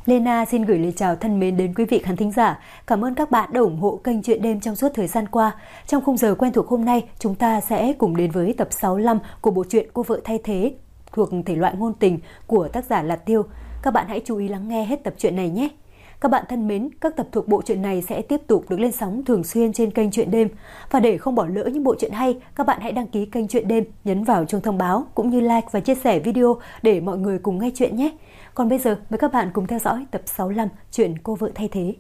Lena xin gửi lời chào thân mến đến quý vị khán thính giả. Cảm ơn các bạn đã ủng hộ kênh Chuyện Đêm trong suốt thời gian qua. Trong khung giờ quen thuộc hôm nay, chúng ta sẽ cùng đến với tập 65 của bộ truyện Cô vợ thay thế thuộc thể loại ngôn tình của tác giả Lạt Tiêu. Các bạn hãy chú ý lắng nghe hết tập truyện này nhé. Các bạn thân mến, các tập thuộc bộ truyện này sẽ tiếp tục được lên sóng thường xuyên trên kênh Chuyện Đêm. Và để không bỏ lỡ những bộ truyện hay, các bạn hãy đăng ký kênh Chuyện Đêm, nhấn vào chuông thông báo cũng như like và chia sẻ video để mọi người cùng nghe chuyện nhé. Còn bây giờ, mời các bạn cùng theo dõi tập 65 chuyện Cô vợ thay thế.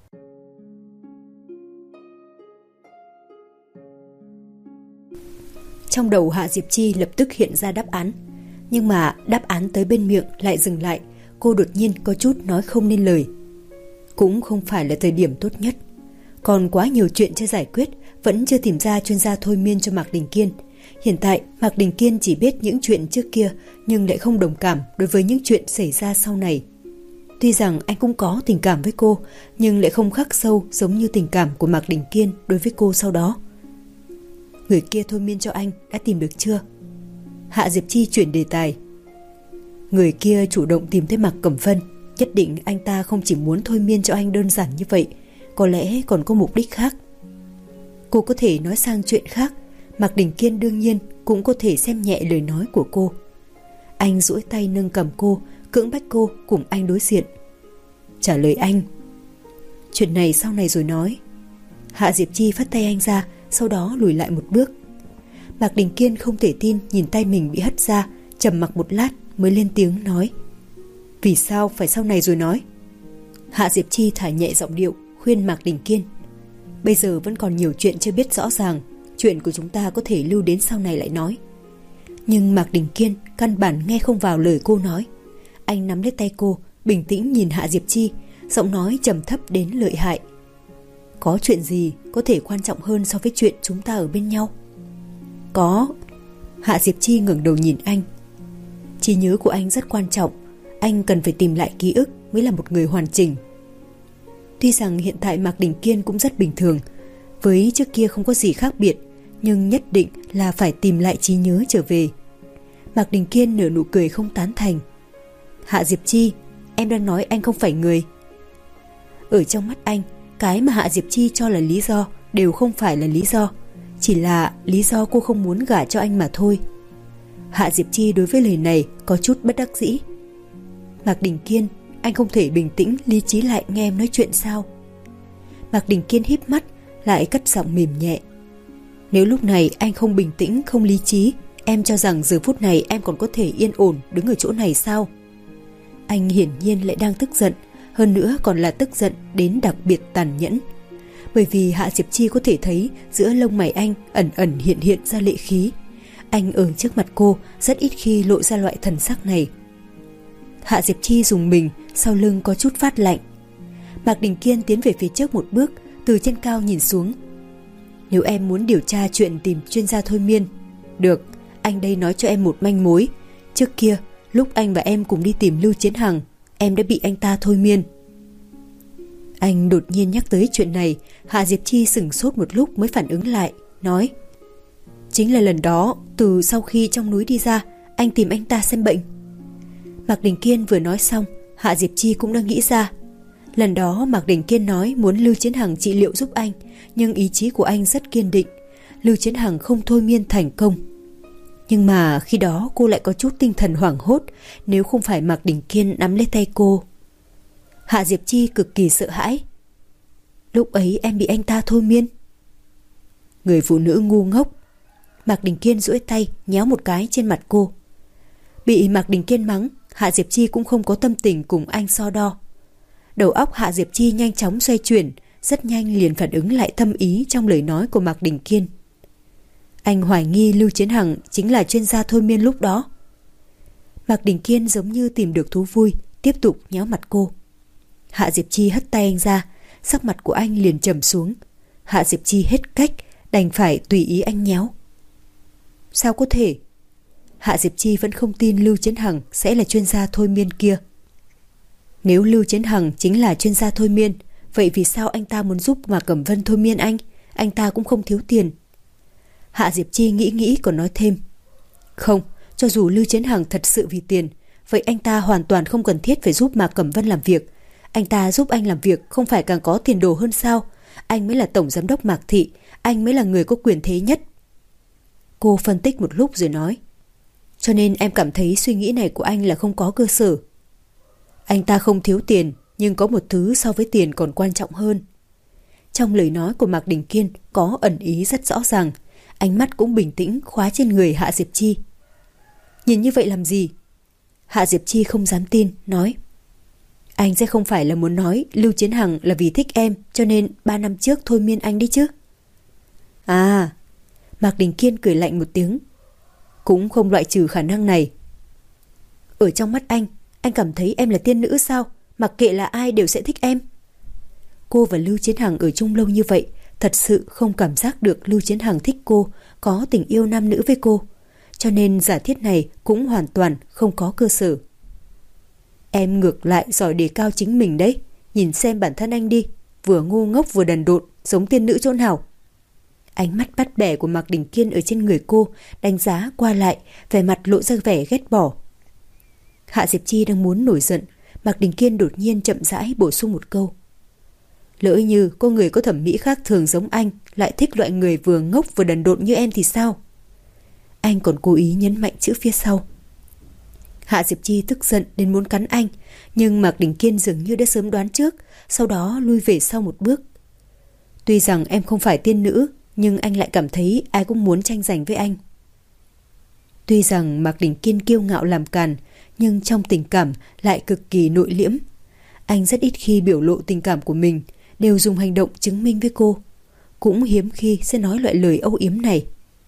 Trong đầu Hạ Diệp Chi lập tức hiện ra đáp án. Nhưng mà đáp án tới bên miệng lại dừng lại. Cô đột nhiên có chút nói không nên lời. Cũng không phải là thời điểm tốt nhất. Còn quá nhiều chuyện chưa giải quyết, vẫn chưa tìm ra chuyên gia thôi miên cho Mạc Đình Kiên. Hiện tại Mạc Đình Kiên chỉ biết những chuyện trước kia, nhưng lại không đồng cảm đối với những chuyện xảy ra sau này. Tuy rằng anh cũng có tình cảm với cô, nhưng lại không khắc sâu giống như tình cảm của Mạc Đình Kiên đối với cô sau đó. Người kia thôi miên cho anh đã tìm được chưa? Hạ Diệp Chi chuyển đề tài. Người kia chủ động tìm thấy Mạc Cẩm Vân. Nhất định anh ta không chỉ muốn thôi miên cho anh đơn giản như vậy, có lẽ còn có mục đích khác. Cô có thể nói sang chuyện khác. Mạc Đình Kiên đương nhiên cũng có thể xem nhẹ lời nói của cô. Anh duỗi tay nâng cầm cô, cưỡng bách cô cùng anh đối diện. Trả lời anh. Chuyện này sau này rồi nói. Hạ Diệp Chi phất tay anh ra, sau đó lùi lại một bước. Mạc Đình Kiên không thể tin nhìn tay mình bị hất ra, trầm mặc một lát mới lên tiếng nói. Vì sao phải sau này rồi nói? Hạ Diệp Chi thả nhẹ giọng điệu, khuyên Mạc Đình Kiên. Bây giờ vẫn còn nhiều chuyện chưa biết rõ ràng, chuyện của chúng ta có thể lưu đến sau này lại nói. Nhưng Mạc Đình Kiên căn bản nghe không vào lời cô nói. Anh nắm lấy tay cô, bình tĩnh nhìn Hạ Diệp Chi, giọng nói trầm thấp đến lợi hại. Có chuyện gì có thể quan trọng hơn so với chuyện chúng ta ở bên nhau? Có. Hạ Diệp Chi ngẩng đầu nhìn anh. Trí nhớ của anh rất quan trọng. Anh cần phải tìm lại ký ức mới là một người hoàn chỉnh. Tuy rằng hiện tại Mạc Đình Kiên cũng rất bình thường, với trước kia không có gì khác biệt, nhưng nhất định là phải tìm lại trí nhớ trở về. Mạc Đình Kiên nở nụ cười không tán thành. Hạ Diệp Chi, em đang nói anh không phải người. Ở trong mắt anh, cái mà Hạ Diệp Chi cho là lý do đều không phải là lý do, chỉ là lý do cô không muốn gả cho anh mà thôi. Hạ Diệp Chi đối với lời này có chút bất đắc dĩ. Mạc Đình Kiên, anh không thể bình tĩnh lý trí lại nghe em nói chuyện sao? Mạc Đình Kiên híp mắt, lại cất giọng mềm nhẹ. Nếu lúc này anh không bình tĩnh, không lý trí, em cho rằng giờ phút này em còn có thể yên ổn đứng ở chỗ này sao? Anh hiển nhiên lại đang tức giận, hơn nữa còn là tức giận đến đặc biệt tàn nhẫn. Bởi vì Hạ Diệp Chi có thể thấy giữa lông mày anh ẩn ẩn hiện hiện ra lệ khí. Anh ở trước mặt cô rất ít khi lộ ra loại thần sắc này. Hạ Diệp Chi dùng mình, sau lưng có chút phát lạnh. Mạc Đình Kiên tiến về phía trước một bước, từ trên cao nhìn xuống. Nếu em muốn điều tra chuyện tìm chuyên gia thôi miên, được, anh đây nói cho em một manh mối. Trước kia, lúc anh và em cùng đi tìm Lưu Chiến Hằng, em đã bị anh ta thôi miên. Anh đột nhiên nhắc tới chuyện này, Hạ Diệp Chi sửng sốt một lúc mới phản ứng lại, nói. Chính là lần đó, từ sau khi trong núi đi ra, anh tìm anh ta xem bệnh. Mạc Đình Kiên vừa nói xong, Hạ Diệp Chi cũng đã nghĩ ra. Lần đó Mạc Đình Kiên nói muốn Lưu Chiến Hằng trị liệu giúp anh, nhưng ý chí của anh rất kiên định. Lưu Chiến Hằng không thôi miên thành công. Nhưng mà khi đó cô lại có chút tinh thần hoảng hốt, nếu không phải Mạc Đình Kiên nắm lấy tay cô. Hạ Diệp Chi cực kỳ sợ hãi. Lúc ấy em bị anh ta thôi miên. Người phụ nữ ngu ngốc. Mạc Đình Kiên duỗi tay nhéo một cái trên mặt cô. Bị Mạc Đình Kiên mắng, Hạ Diệp Chi cũng không có tâm tình cùng anh so đo. Đầu óc Hạ Diệp Chi nhanh chóng xoay chuyển, rất nhanh liền phản ứng lại thâm ý trong lời nói của Mạc Đình Kiên. Anh hoài nghi Lưu Chiến Hằng chính là chuyên gia thôi miên lúc đó. Mạc Đình Kiên giống như tìm được thú vui, tiếp tục nhéo mặt cô. Hạ Diệp Chi hất tay anh ra, sắc mặt của anh liền trầm xuống. Hạ Diệp Chi hết cách, đành phải tùy ý anh nhéo. Sao có thể? Hạ Diệp Chi vẫn không tin Lưu Chiến Hằng sẽ là chuyên gia thôi miên kia. Nếu Lưu Chiến Hằng chính là chuyên gia thôi miên, vậy vì sao anh ta muốn giúp Mạc Cẩm Vân thôi miên anh? Anh ta cũng không thiếu tiền. Hạ Diệp Chi nghĩ còn nói thêm. Không, cho dù Lưu Chiến Hằng thật sự vì tiền, vậy anh ta hoàn toàn không cần thiết phải giúp Mạc Cẩm Vân làm việc. Anh ta giúp anh làm việc không phải càng có tiền đồ hơn sao? Anh mới là tổng giám đốc Mạc Thị, anh mới là người có quyền thế nhất. Cô phân tích một lúc rồi nói. Cho nên em cảm thấy suy nghĩ này của anh là không có cơ sở. Anh ta không thiếu tiền, nhưng có một thứ so với tiền còn quan trọng hơn. Trong lời nói của Mạc Đình Kiên có ẩn ý rất rõ ràng, ánh mắt cũng bình tĩnh khóa trên người Hạ Diệp Chi. Nhìn như vậy làm gì? Hạ Diệp Chi không dám tin, nói. Anh sẽ không phải là muốn nói Lưu Chiến Hằng là vì thích em cho nên 3 năm trước thôi miên anh đi chứ? À, Mạc Đình Kiên cười lạnh một tiếng. Cũng không loại trừ khả năng này. Ở trong mắt anh cảm thấy em là tiên nữ sao? Mặc kệ là ai đều sẽ thích em. Cô và Lưu Chiến Hằng ở chung lâu như vậy, thật sự không cảm giác được Lưu Chiến Hằng thích cô, có tình yêu nam nữ với cô. Cho nên giả thiết này cũng hoàn toàn không có cơ sở. Em ngược lại giỏi đề cao chính mình đấy. Nhìn xem bản thân anh đi, vừa ngu ngốc vừa đần độn, giống tiên nữ chỗ nào. Ánh mắt bắt bẻ của Mạc Đình Kiên ở trên người cô đánh giá qua lại, vẻ mặt lộ ra vẻ ghét bỏ. Hạ Diệp Chi đang muốn nổi giận, Mạc Đình Kiên đột nhiên chậm rãi bổ sung một câu. Lỡ như có người có thẩm mỹ khác thường giống anh lại thích loại người vừa ngốc vừa đần độn như em thì sao? Anh còn cố ý nhấn mạnh chữ phía sau. Hạ Diệp Chi tức giận đến muốn cắn anh, nhưng Mạc Đình Kiên dường như đã sớm đoán trước, sau đó lui về sau một bước. Tuy rằng em không phải tiên nữ, nhưng anh lại cảm thấy ai cũng muốn tranh giành với anh. Tuy rằng Mạc Đình Kiên kiêu ngạo làm càn, nhưng trong tình cảm lại cực kỳ nội liễm. Anh rất ít khi biểu lộ tình cảm của mình, đều dùng hành động chứng minh với cô. Cũng hiếm khi sẽ nói loại lời âu yếm này.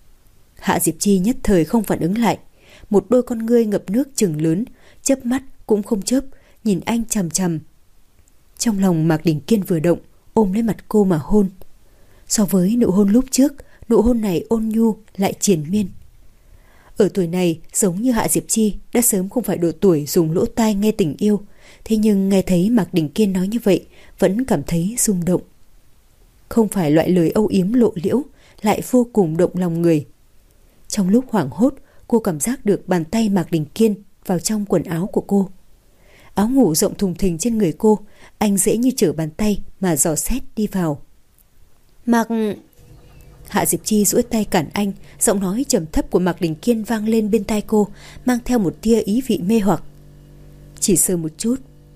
Hạ Diệp Chi nhất thời không phản ứng lại. Một đôi con ngươi ngập nước trừng lớn, chớp mắt cũng không chớp, nhìn anh chằm chằm. Trong lòng Mạc Đình Kiên vừa động, ôm lấy mặt cô mà hôn. So với nụ hôn lúc trước, nụ hôn này ôn nhu lại triền miên. Ở tuổi này, giống như Hạ Diệp Chi đã sớm không phải độ tuổi dùng lỗ tai nghe tình yêu, thế nhưng nghe thấy Mạc Đình Kiên nói như vậy vẫn cảm thấy rung động. Không phải loại lời âu yếm lộ liễu, lại vô cùng động lòng người. Trong lúc hoảng hốt, cô cảm giác được bàn tay Mạc Đình Kiên vào trong quần áo của cô. Áo ngủ rộng thùng thình trên người cô, anh dễ như trở bàn tay mà dò xét đi vào. Mạc... Hạ Diệp Chi duỗi tay cản anh, giọng nói trầm thấp của Mạc Đình Kiên vang lên bên tai cô, mang theo một tia ý vị mê hoặc. Chỉ sờ một chút.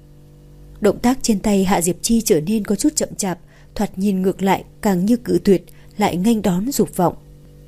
Động tác trên tay Hạ Diệp Chi trở nên có chút chậm chạp, thoạt nhìn ngược lại càng như cự tuyệt, lại nghênh đón dục vọng.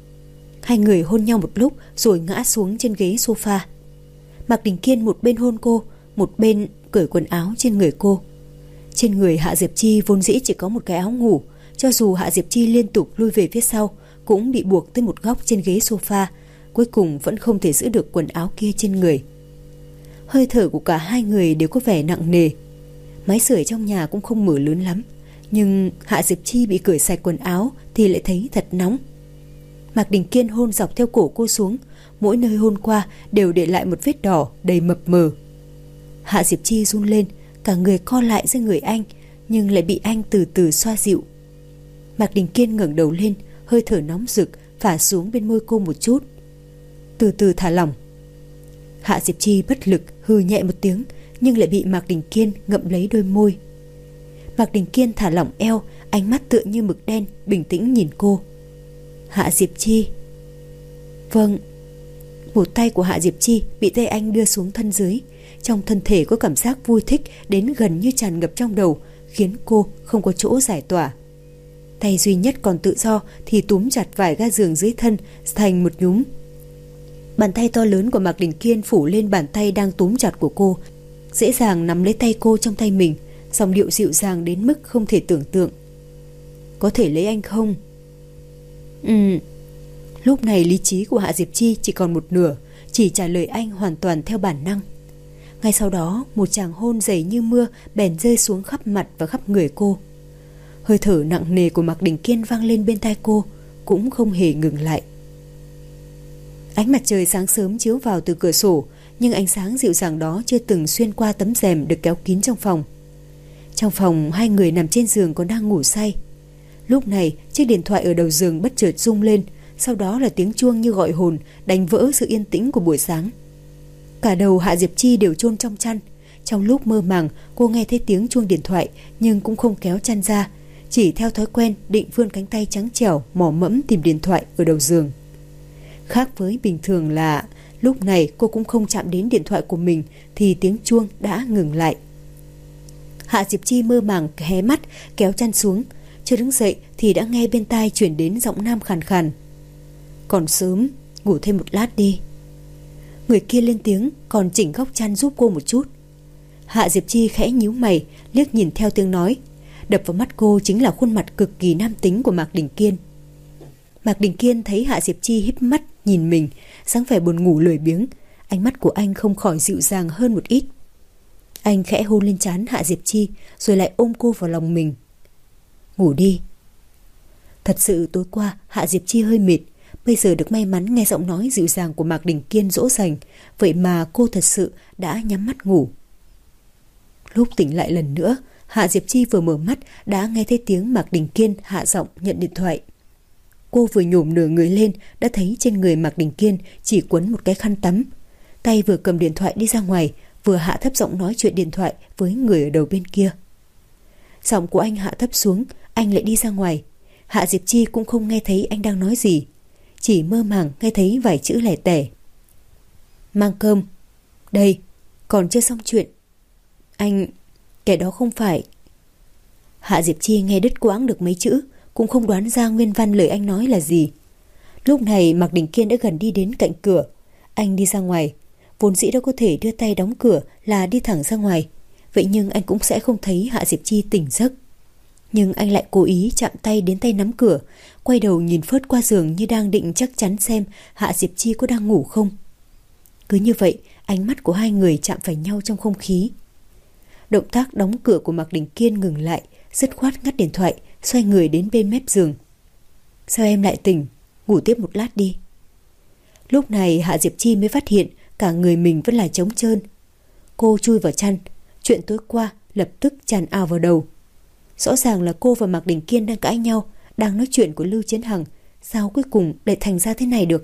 Hai người hôn nhau một lúc rồi ngã xuống trên ghế sofa. Mạc Đình Kiên một bên hôn cô, một bên cởi quần áo trên người cô. Trên người Hạ Diệp Chi vốn dĩ chỉ có một cái áo ngủ, cho dù Hạ Diệp Chi liên tục lui về phía sau, cũng bị buộc tới một góc trên ghế sofa, cuối cùng vẫn không thể giữ được quần áo kia trên người. Hơi thở của cả hai người đều có vẻ nặng nề. Máy sưởi trong nhà cũng không mở lớn lắm, nhưng Hạ Diệp Chi bị cởi sạch quần áo thì lại thấy thật nóng. Mạc Đình Kiên hôn dọc theo cổ cô xuống, mỗi nơi hôn qua đều để lại một vết đỏ đầy mập mờ. Hạ Diệp Chi run lên, cả người co lại dưới người anh, nhưng lại bị anh từ từ xoa dịu. Mạc Đình Kiên ngẩng đầu lên, hơi thở nóng rực phả xuống bên môi cô một chút. Từ từ thả lỏng. Hạ Diệp Chi bất lực hừ nhẹ một tiếng, nhưng lại bị Mạc Đình Kiên ngậm lấy đôi môi. Mạc Đình Kiên thả lỏng eo, ánh mắt tựa như mực đen, bình tĩnh nhìn cô. Hạ Diệp Chi. Vâng. Một tay của Hạ Diệp Chi bị tay anh đưa xuống thân dưới, trong thân thể có cảm giác vui thích đến gần như tràn ngập trong đầu, khiến cô không có chỗ giải tỏa. Tay duy nhất còn tự do thì túm chặt vải ga giường dưới thân thành một nhúm. Bàn tay to lớn của Mạc Đình Kiên phủ lên bàn tay đang túm chặt của cô, dễ dàng nắm lấy tay cô trong tay mình, giọng điệu dịu dàng đến mức không thể tưởng tượng. Có thể lấy anh không? Lúc này lý trí của Hạ Diệp Chi chỉ còn một nửa, chỉ trả lời anh hoàn toàn theo bản năng. Ngay sau đó, một tràng hôn dày như mưa bèn rơi xuống khắp mặt và khắp người cô. Hơi thở nặng nề của Mạc Đình Kiên vang lên bên tai cô, cũng không hề ngừng lại. Ánh mặt trời sáng sớm chiếu vào từ cửa sổ, nhưng ánh sáng dịu dàng đó chưa từng xuyên qua tấm rèm được kéo kín trong phòng. Trong phòng, hai người nằm trên giường còn đang ngủ say. Lúc này, chiếc điện thoại ở đầu giường bất chợt rung lên, sau đó là tiếng chuông như gọi hồn, đánh vỡ sự yên tĩnh của buổi sáng. Cả đầu Hạ Diệp Chi đều chôn trong chăn, Trong lúc mơ màng, cô nghe thấy tiếng chuông điện thoại nhưng cũng không kéo chăn ra, chỉ theo thói quen định vươn cánh tay trắng trẻo mò mẫm tìm điện thoại ở đầu giường. Khác với bình thường là lúc này cô cũng không chạm đến điện thoại của mình thì tiếng chuông đã ngừng lại. Hạ Diệp Chi mơ màng hé mắt kéo chăn xuống, chưa đứng dậy thì đã nghe bên tai chuyển đến giọng nam khàn khàn: "Còn sớm, ngủ thêm một lát đi." Người kia lên tiếng còn chỉnh góc chăn giúp cô một chút. Hạ Diệp Chi khẽ nhíu mày, liếc nhìn theo tiếng nói. Đập vào mắt cô chính là khuôn mặt cực kỳ nam tính của Mạc Đình Kiên. Mạc Đình Kiên thấy Hạ Diệp Chi híp mắt nhìn mình, dáng vẻ buồn ngủ lười biếng, ánh mắt của anh không khỏi dịu dàng hơn một ít. Anh khẽ hôn lên trán Hạ Diệp Chi rồi lại ôm cô vào lòng mình. "Ngủ đi." Thật sự tối qua Hạ Diệp Chi hơi mệt, bây giờ được may mắn nghe giọng nói dịu dàng của Mạc Đình Kiên dỗ dành, vậy mà cô thật sự đã nhắm mắt ngủ. Lúc tỉnh lại lần nữa, Hạ Diệp Chi vừa mở mắt đã nghe thấy tiếng Mạc Đình Kiên hạ giọng nhận điện thoại. Cô vừa nhổm nửa người lên đã thấy trên người Mạc Đình Kiên chỉ quấn một cái khăn tắm, tay vừa cầm điện thoại đi ra ngoài, vừa hạ thấp giọng nói chuyện điện thoại với người ở đầu bên kia. Giọng của anh hạ thấp xuống, anh lại đi ra ngoài. Hạ Diệp Chi cũng không nghe thấy anh đang nói gì, chỉ mơ màng nghe thấy vài chữ lẻ tẻ: "Mang cơm." "Đây, còn chưa xong chuyện." "Anh, kẻ đó không phải..." Hạ Diệp Chi nghe đứt quãng được mấy chữ, cũng không đoán ra nguyên văn lời anh nói là gì. Lúc này Mạc Đình Kiên đã gần đi đến cạnh cửa. Anh đi ra ngoài, vốn dĩ đã có thể đưa tay đóng cửa là đi thẳng ra ngoài, vậy nhưng anh cũng sẽ không thấy Hạ Diệp Chi tỉnh giấc. Nhưng anh lại cố ý chạm tay đến tay nắm cửa, quay đầu nhìn phớt qua giường như đang định chắc chắn xem Hạ Diệp Chi có đang ngủ không. Cứ như vậy, ánh mắt của hai người chạm phải nhau trong không khí. Động tác đóng cửa của Mạc Đình Kiên ngừng lại, dứt khoát ngắt điện thoại, xoay người đến bên mép giường. "Sao em lại tỉnh? Ngủ tiếp một lát đi." Lúc này Hạ Diệp Chi mới phát hiện cả người mình vẫn là trống trơn. Cô chui vào chăn, chuyện tối qua lập tức tràn ào vào đầu. Rõ ràng là cô và Mạc Đình Kiên đang cãi nhau, đang nói chuyện của Lưu Chiến Hằng, sao cuối cùng lại thành ra thế này được?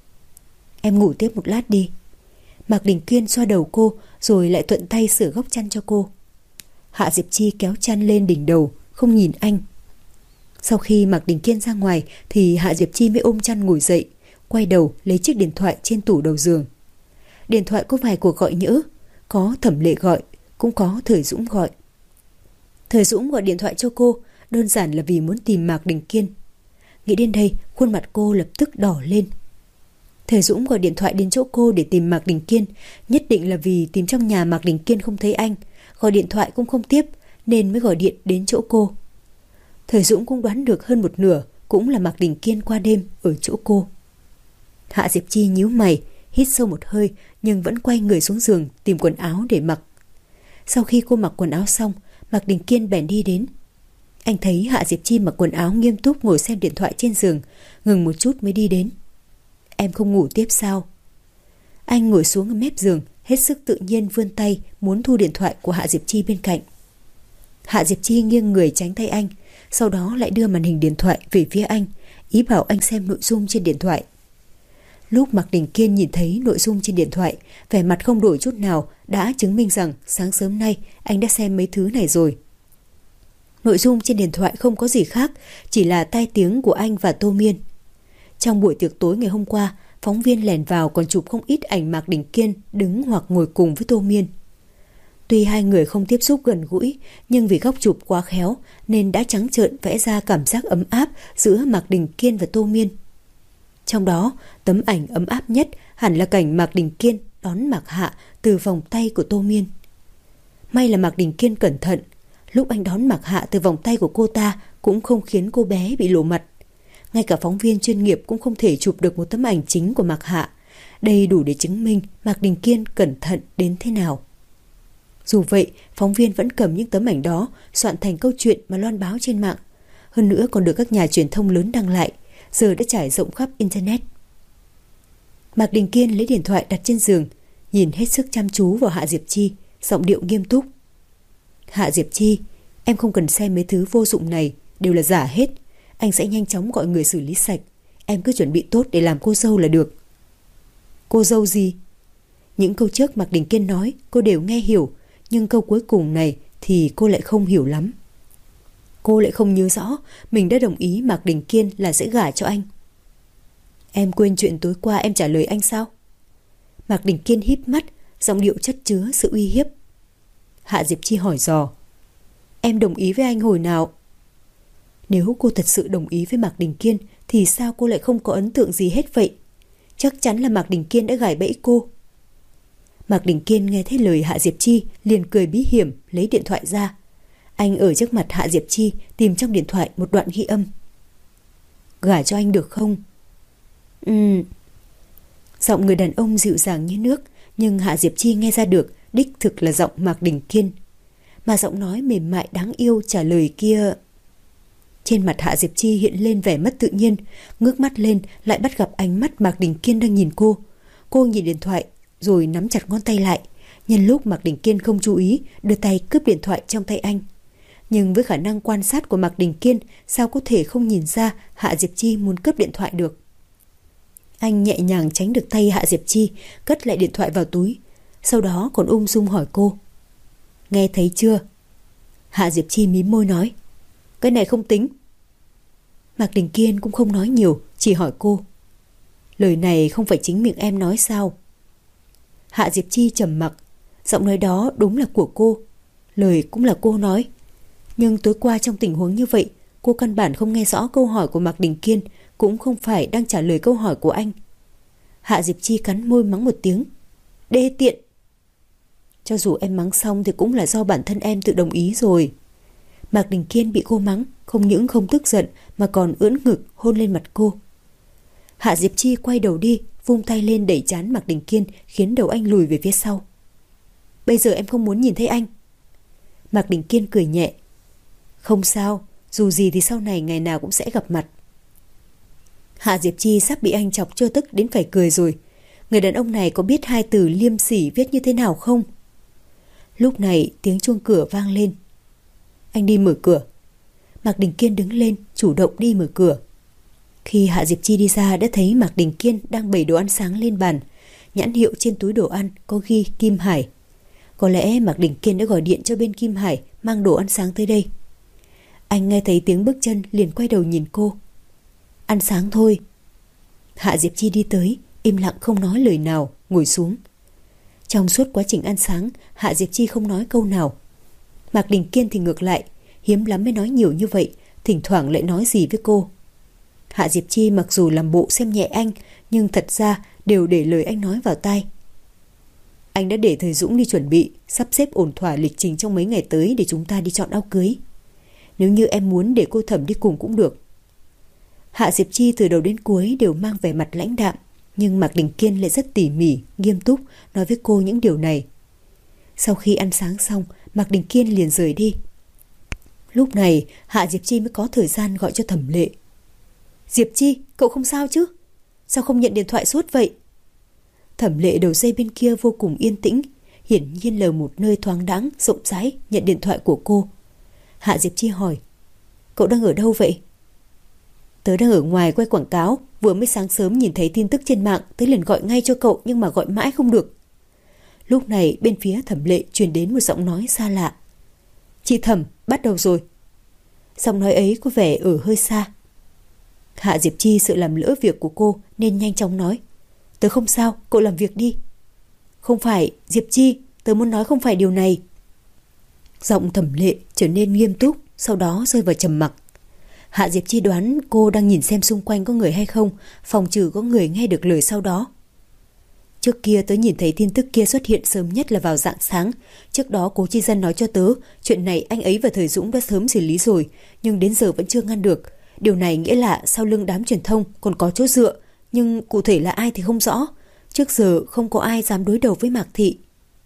"Em ngủ tiếp một lát đi." Mạc Đình Kiên xoa đầu cô rồi lại thuận tay sửa góc chăn cho cô. Hạ Diệp Chi kéo chăn lên đỉnh đầu, không nhìn anh. Sau khi Mạc Đình Kiên ra ngoài thì Hạ Diệp Chi mới ôm chăn ngồi dậy, quay đầu lấy chiếc điện thoại trên tủ đầu giường. Điện thoại có vài cuộc gọi nhỡ, có Thẩm Lệ gọi, cũng có Thời Dũng gọi. Thời Dũng gọi điện thoại cho cô đơn giản là vì muốn tìm Mạc Đình Kiên. Nghĩ đến đây, khuôn mặt cô lập tức đỏ lên. Thời Dũng gọi điện thoại đến chỗ cô để tìm Mạc Đình Kiên, nhất định là vì tìm trong nhà Mạc Đình Kiên không thấy anh, gọi điện thoại cũng không tiếp nên mới gọi điện đến chỗ cô. Thời Dũng cũng đoán được hơn một nửa, cũng là Mạc Đình Kiên qua đêm ở chỗ cô. Hạ Diệp Chi nhíu mày, hít sâu một hơi nhưng vẫn quay người xuống giường tìm quần áo để mặc. Sau khi cô mặc quần áo xong, Mạc Đình Kiên bèn đi đến. Anh thấy Hạ Diệp Chi mặc quần áo nghiêm túc ngồi xem điện thoại trên giường, ngừng một chút mới đi đến. "Em không ngủ tiếp sao?" Anh ngồi xuống ở mép giường, hết sức tự nhiên vươn tay muốn thu điện thoại của Hạ Diệp Chi bên cạnh. Hạ Diệp Chi nghiêng người tránh tay anh, sau đó lại đưa màn hình điện thoại về phía anh, ý bảo anh xem nội dung trên điện thoại. Lúc Mạc Đình Kiên nhìn thấy nội dung trên điện thoại, vẻ mặt không đổi chút nào, đã chứng minh rằng sáng sớm nay anh đã xem mấy thứ này rồi. Nội dung trên điện thoại không có gì khác, chỉ là tai tiếng của anh và Tô Miên. Trong buổi tiệc tối ngày hôm qua, phóng viên lèn vào còn chụp không ít ảnh Mạc Đình Kiên đứng hoặc ngồi cùng với Tô Miên. Tuy hai người không tiếp xúc gần gũi, nhưng vì góc chụp quá khéo nên đã trắng trợn vẽ ra cảm giác ấm áp giữa Mạc Đình Kiên và Tô Miên. Trong đó, tấm ảnh ấm áp nhất hẳn là cảnh Mạc Đình Kiên đón Mạc Hạ từ vòng tay của Tô Miên. May là Mạc Đình Kiên cẩn thận, lúc anh đón Mạc Hạ từ vòng tay của cô ta cũng không khiến cô bé bị lộ mặt. Ngay cả phóng viên chuyên nghiệp cũng không thể chụp được một tấm ảnh chính của Mạc Hạ. Đây đủ để chứng minh Mạc Đình Kiên cẩn thận đến thế nào. Dù vậy, phóng viên vẫn cầm những tấm ảnh đó soạn thành câu chuyện mà loan báo trên mạng. Hơn nữa còn được các nhà truyền thông lớn đăng lại, giờ đã trải rộng khắp Internet. Mạc Đình Kiên lấy điện thoại đặt trên giường, nhìn hết sức chăm chú vào Hạ Diệp Chi, giọng điệu nghiêm túc. "Hạ Diệp Chi, em không cần xem mấy thứ vô dụng này, đều là giả hết. Anh sẽ nhanh chóng gọi người xử lý sạch. Em cứ chuẩn bị tốt để làm cô dâu là được." "Cô dâu gì?" Những câu trước Mạc Đình Kiên nói cô đều nghe hiểu, nhưng câu cuối cùng này thì cô lại không hiểu lắm. Cô lại không nhớ rõ mình đã đồng ý Mạc Đình Kiên là sẽ gả cho anh. Em quên chuyện tối qua em trả lời anh sao? Mạc Đình Kiên híp mắt, giọng điệu chất chứa sự uy hiếp. Hạ Diệp Chi hỏi dò. Em đồng ý với anh hồi nào? Nếu cô thật sự đồng ý với Mạc Đình Kiên thì sao cô lại không có ấn tượng gì hết vậy? Chắc chắn là Mạc Đình Kiên đã gài bẫy cô. Mạc Đình Kiên nghe thấy lời Hạ Diệp Chi liền cười bí hiểm, lấy điện thoại ra. Anh ở trước mặt Hạ Diệp Chi tìm trong điện thoại một đoạn ghi âm. Gả cho anh được không? Giọng người đàn ông dịu dàng như nước, nhưng Hạ Diệp Chi nghe ra được đích thực là giọng Mạc Đình Kiên. Mà giọng nói mềm mại đáng yêu trả lời kia. Trên mặt Hạ Diệp Chi hiện lên vẻ mất tự nhiên, ngước mắt lên lại bắt gặp ánh mắt Mạc Đình Kiên đang nhìn cô. Cô nhìn điện thoại rồi nắm chặt ngón tay lại. Nhân lúc Mạc Đình Kiên không chú ý, đưa tay cướp điện thoại trong tay anh. Nhưng với khả năng quan sát của Mạc Đình Kiên, sao có thể không nhìn ra Hạ Diệp Chi muốn cướp điện thoại được? Anh nhẹ nhàng tránh được tay Hạ Diệp Chi, cất lại điện thoại vào túi. Sau đó còn ung dung hỏi cô. Nghe thấy chưa? Hạ Diệp Chi mím môi nói. Cái này không tính. Mạc Đình Kiên cũng không nói nhiều, chỉ hỏi cô. Lời này không phải chính miệng em nói sao? Hạ Diệp Chi trầm mặc. Giọng nói đó đúng là của cô, lời cũng là cô nói. Nhưng tối qua trong tình huống như vậy, cô căn bản không nghe rõ câu hỏi của Mạc Đình Kiên, cũng không phải đang trả lời câu hỏi của anh. Hạ Diệp Chi cắn môi mắng một tiếng. Đê tiện. Cho dù em mắng xong thì cũng là do bản thân em tự đồng ý rồi. Mạc Đình Kiên bị cô mắng, không những không tức giận mà còn ưỡn ngực hôn lên mặt cô. Hạ Diệp Chi quay đầu đi, vung tay lên đẩy trán Mạc Đình Kiên, khiến đầu anh lùi về phía sau. Bây giờ em không muốn nhìn thấy anh. Mạc Đình Kiên cười nhẹ. Không sao, dù gì thì sau này ngày nào cũng sẽ gặp mặt. Hạ Diệp Chi sắp bị anh chọc cho tức đến phải cười rồi. Người đàn ông này có biết hai từ liêm sỉ viết như thế nào không? Lúc này tiếng chuông cửa vang lên. Anh đi mở cửa. Mạc Đình Kiên đứng lên, chủ động đi mở cửa. Khi Hạ Diệp Chi đi ra đã thấy Mạc Đình Kiên đang bày đồ ăn sáng lên bàn. Nhãn hiệu trên túi đồ ăn có ghi Kim Hải. Có lẽ Mạc Đình Kiên đã gọi điện cho bên Kim Hải mang đồ ăn sáng tới đây. Anh nghe thấy tiếng bước chân liền quay đầu nhìn cô. Ăn sáng thôi. Hạ Diệp Chi đi tới, im lặng không nói lời nào, ngồi xuống. Trong suốt quá trình ăn sáng, Hạ Diệp Chi không nói câu nào. Mạc Đình Kiên thì ngược lại, hiếm lắm mới nói nhiều như vậy, thỉnh thoảng lại nói gì với cô. Hạ Diệp Chi mặc dù làm bộ xem nhẹ anh, nhưng thật ra đều để lời anh nói vào tai. Anh đã để thầy Dũng đi chuẩn bị, sắp xếp ổn thỏa lịch trình trong mấy ngày tới để chúng ta đi chọn áo cưới. Nếu như em muốn để cô Thẩm đi cùng cũng được. Hạ Diệp Chi từ đầu đến cuối đều mang vẻ mặt lãnh đạm, nhưng Mạc Đình Kiên lại rất tỉ mỉ, nghiêm túc nói với cô những điều này. Sau khi ăn sáng xong, Mạc Đình Kiên liền rời đi. Lúc này Hạ Diệp Chi mới có thời gian gọi cho Thẩm Lệ. Diệp Chi, cậu không sao chứ? Sao không nhận điện thoại suốt vậy? Thẩm Lệ đầu dây bên kia vô cùng yên tĩnh, hiển nhiên là một nơi thoáng đãng, rộng rãi nhận điện thoại của cô. Hạ Diệp Chi hỏi, cậu đang ở đâu vậy? Tớ đang ở ngoài quay quảng cáo, vừa mới sáng sớm nhìn thấy tin tức trên mạng, tớ liền gọi ngay cho cậu nhưng mà gọi mãi không được. Lúc này bên phía Thẩm Lệ truyền đến một giọng nói xa lạ. Chị Thẩm, bắt đầu rồi. Giọng nói ấy có vẻ ở hơi xa. Hạ Diệp Chi sợ làm lỡ việc của cô nên nhanh chóng nói, tớ không sao, cậu làm việc đi. Không phải, Diệp Chi, tớ muốn nói không phải điều này. Giọng Thẩm Lệ trở nên nghiêm túc, sau đó rơi vào trầm mặc. Hạ Diệp Chi đoán cô đang nhìn xem xung quanh có người hay không, phòng trừ có người nghe được lời sau đó. Trước kia tớ nhìn thấy tin tức kia xuất hiện sớm nhất là vào rạng sáng. Trước đó Cố Chi Dân nói cho tớ, chuyện này anh ấy và Thời Dũng đã sớm xử lý rồi, nhưng đến giờ vẫn chưa ngăn được. Điều này nghĩa là sau lưng đám truyền thông còn có chỗ dựa, nhưng cụ thể là ai thì không rõ. Trước giờ không có ai dám đối đầu với Mạc Thị.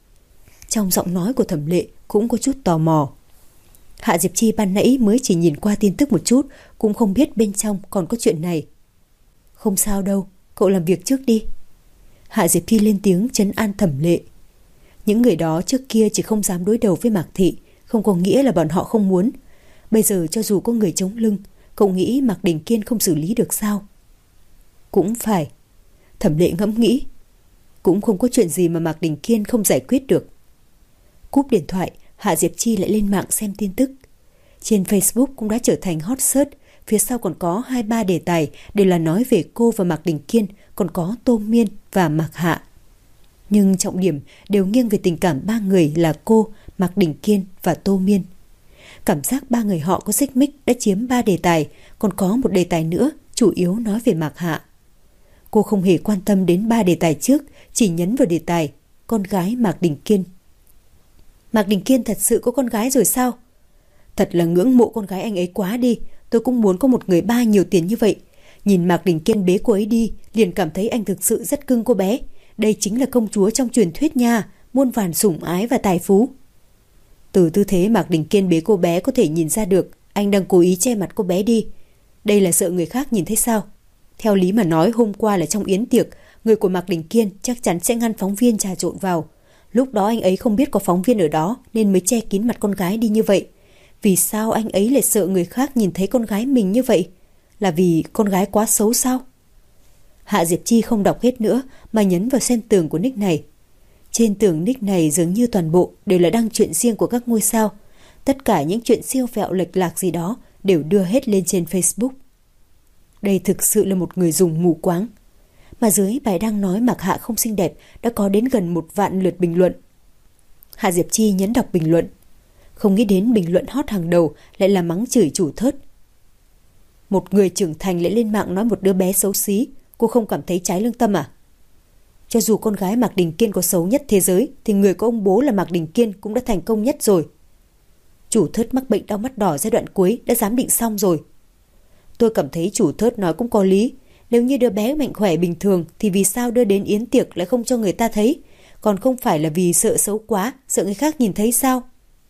Trong giọng nói của Thẩm Lệ cũng có chút tò mò. Hạ Diệp Chi ban nãy mới chỉ nhìn qua tin tức một chút, cũng không biết bên trong còn có chuyện này. Không sao đâu, cậu làm việc trước đi. Hạ Diệp Chi lên tiếng trấn an Thẩm Lệ. Những người đó trước kia chỉ không dám đối đầu với Mạc Thị, không có nghĩa là bọn họ không muốn. Bây giờ cho dù có người chống lưng, cậu nghĩ Mạc Đình Kiên không xử lý được sao? Cũng phải. Thẩm Lệ ngẫm nghĩ. Cũng không có chuyện gì mà Mạc Đình Kiên không giải quyết được. Cúp điện thoại, Hạ Diệp Chi lại lên mạng xem tin tức. Trên Facebook cũng đã trở thành hot search, phía sau còn có 2-3 đề tài đều là nói về cô và Mạc Đình Kiên, còn có Tô Miên và Mạc Hạ. Nhưng trọng điểm đều nghiêng về tình cảm ba người là cô, Mạc Đình Kiên và Tô Miên. Cảm giác ba người họ có xích mích đã chiếm 3 đề tài, còn có một đề tài nữa chủ yếu nói về Mạc Hạ. Cô không hề quan tâm đến 3 đề tài trước, chỉ nhấn vào đề tài con gái Mạc Đình Kiên. Mạc Đình Kiên thật sự có con gái rồi sao? Thật là ngưỡng mộ con gái anh ấy quá đi, tôi cũng muốn có một người ba nhiều tiền như vậy. Nhìn Mạc Đình Kiên bế cô ấy đi, liền cảm thấy anh thực sự rất cưng cô bé. Đây chính là công chúa trong truyền thuyết nha, muôn vàn sủng ái và tài phú. Từ tư thế Mạc Đình Kiên bế cô bé có thể nhìn ra được anh đang cố ý che mặt cô bé đi. Đây là sợ người khác nhìn thấy sao? Theo lý mà nói, hôm qua là trong yến tiệc, người của Mạc Đình Kiên chắc chắn sẽ ngăn phóng viên trà trộn vào. Lúc đó anh ấy không biết có phóng viên ở đó nên mới che kín mặt con gái đi như vậy. Vì sao anh ấy lại sợ người khác nhìn thấy con gái mình như vậy? Là vì con gái quá xấu sao? Hạ Diệp Chi không đọc hết nữa mà nhấn vào xem tường của nick này. Trên tường nick này dường như toàn bộ đều là đăng chuyện riêng của các ngôi sao. Tất cả những chuyện siêu vẹo lệch lạc gì đó đều đưa hết lên trên Facebook. Đây thực sự là một người dùng mù quáng. Mà dưới bài đăng nói Mạc Hạ không xinh đẹp đã có đến gần 1 vạn lượt bình luận. Hạ Diệp Chi nhấn đọc bình luận. Không nghĩ đến bình luận hot hàng đầu lại là mắng chửi chủ thớt. Một người trưởng thành lại lên mạng nói một đứa bé xấu xí, cô không cảm thấy trái lương tâm à? Cho dù con gái Mạc Đình Kiên có xấu nhất thế giới thì người có ông bố là Mạc Đình Kiên cũng đã thành công nhất rồi. Chủ thớt mắc bệnh đau mắt đỏ giai đoạn cuối đã giám định xong rồi. Tôi cảm thấy chủ thớt nói cũng có lý. Nếu như đứa bé mạnh khỏe bình thường thì vì sao đưa đến yến tiệc lại không cho người ta thấy? Còn không phải là vì sợ xấu quá, sợ người khác nhìn thấy sao?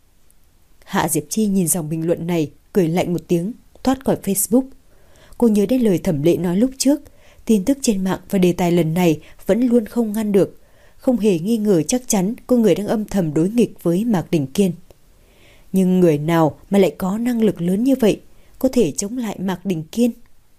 Hạ Diệp Chi nhìn dòng bình luận này, cười lạnh một tiếng, thoát khỏi Facebook. Cô nhớ đến lời Thẩm Lệ nói lúc trước, tin tức trên mạng và đề tài lần này vẫn luôn không ngăn được. Không hề nghi ngờ chắc chắn có người đang âm thầm đối nghịch với Mạc Đình Kiên. Nhưng người nào mà lại có năng lực lớn như vậy, có thể chống lại Mạc Đình Kiên?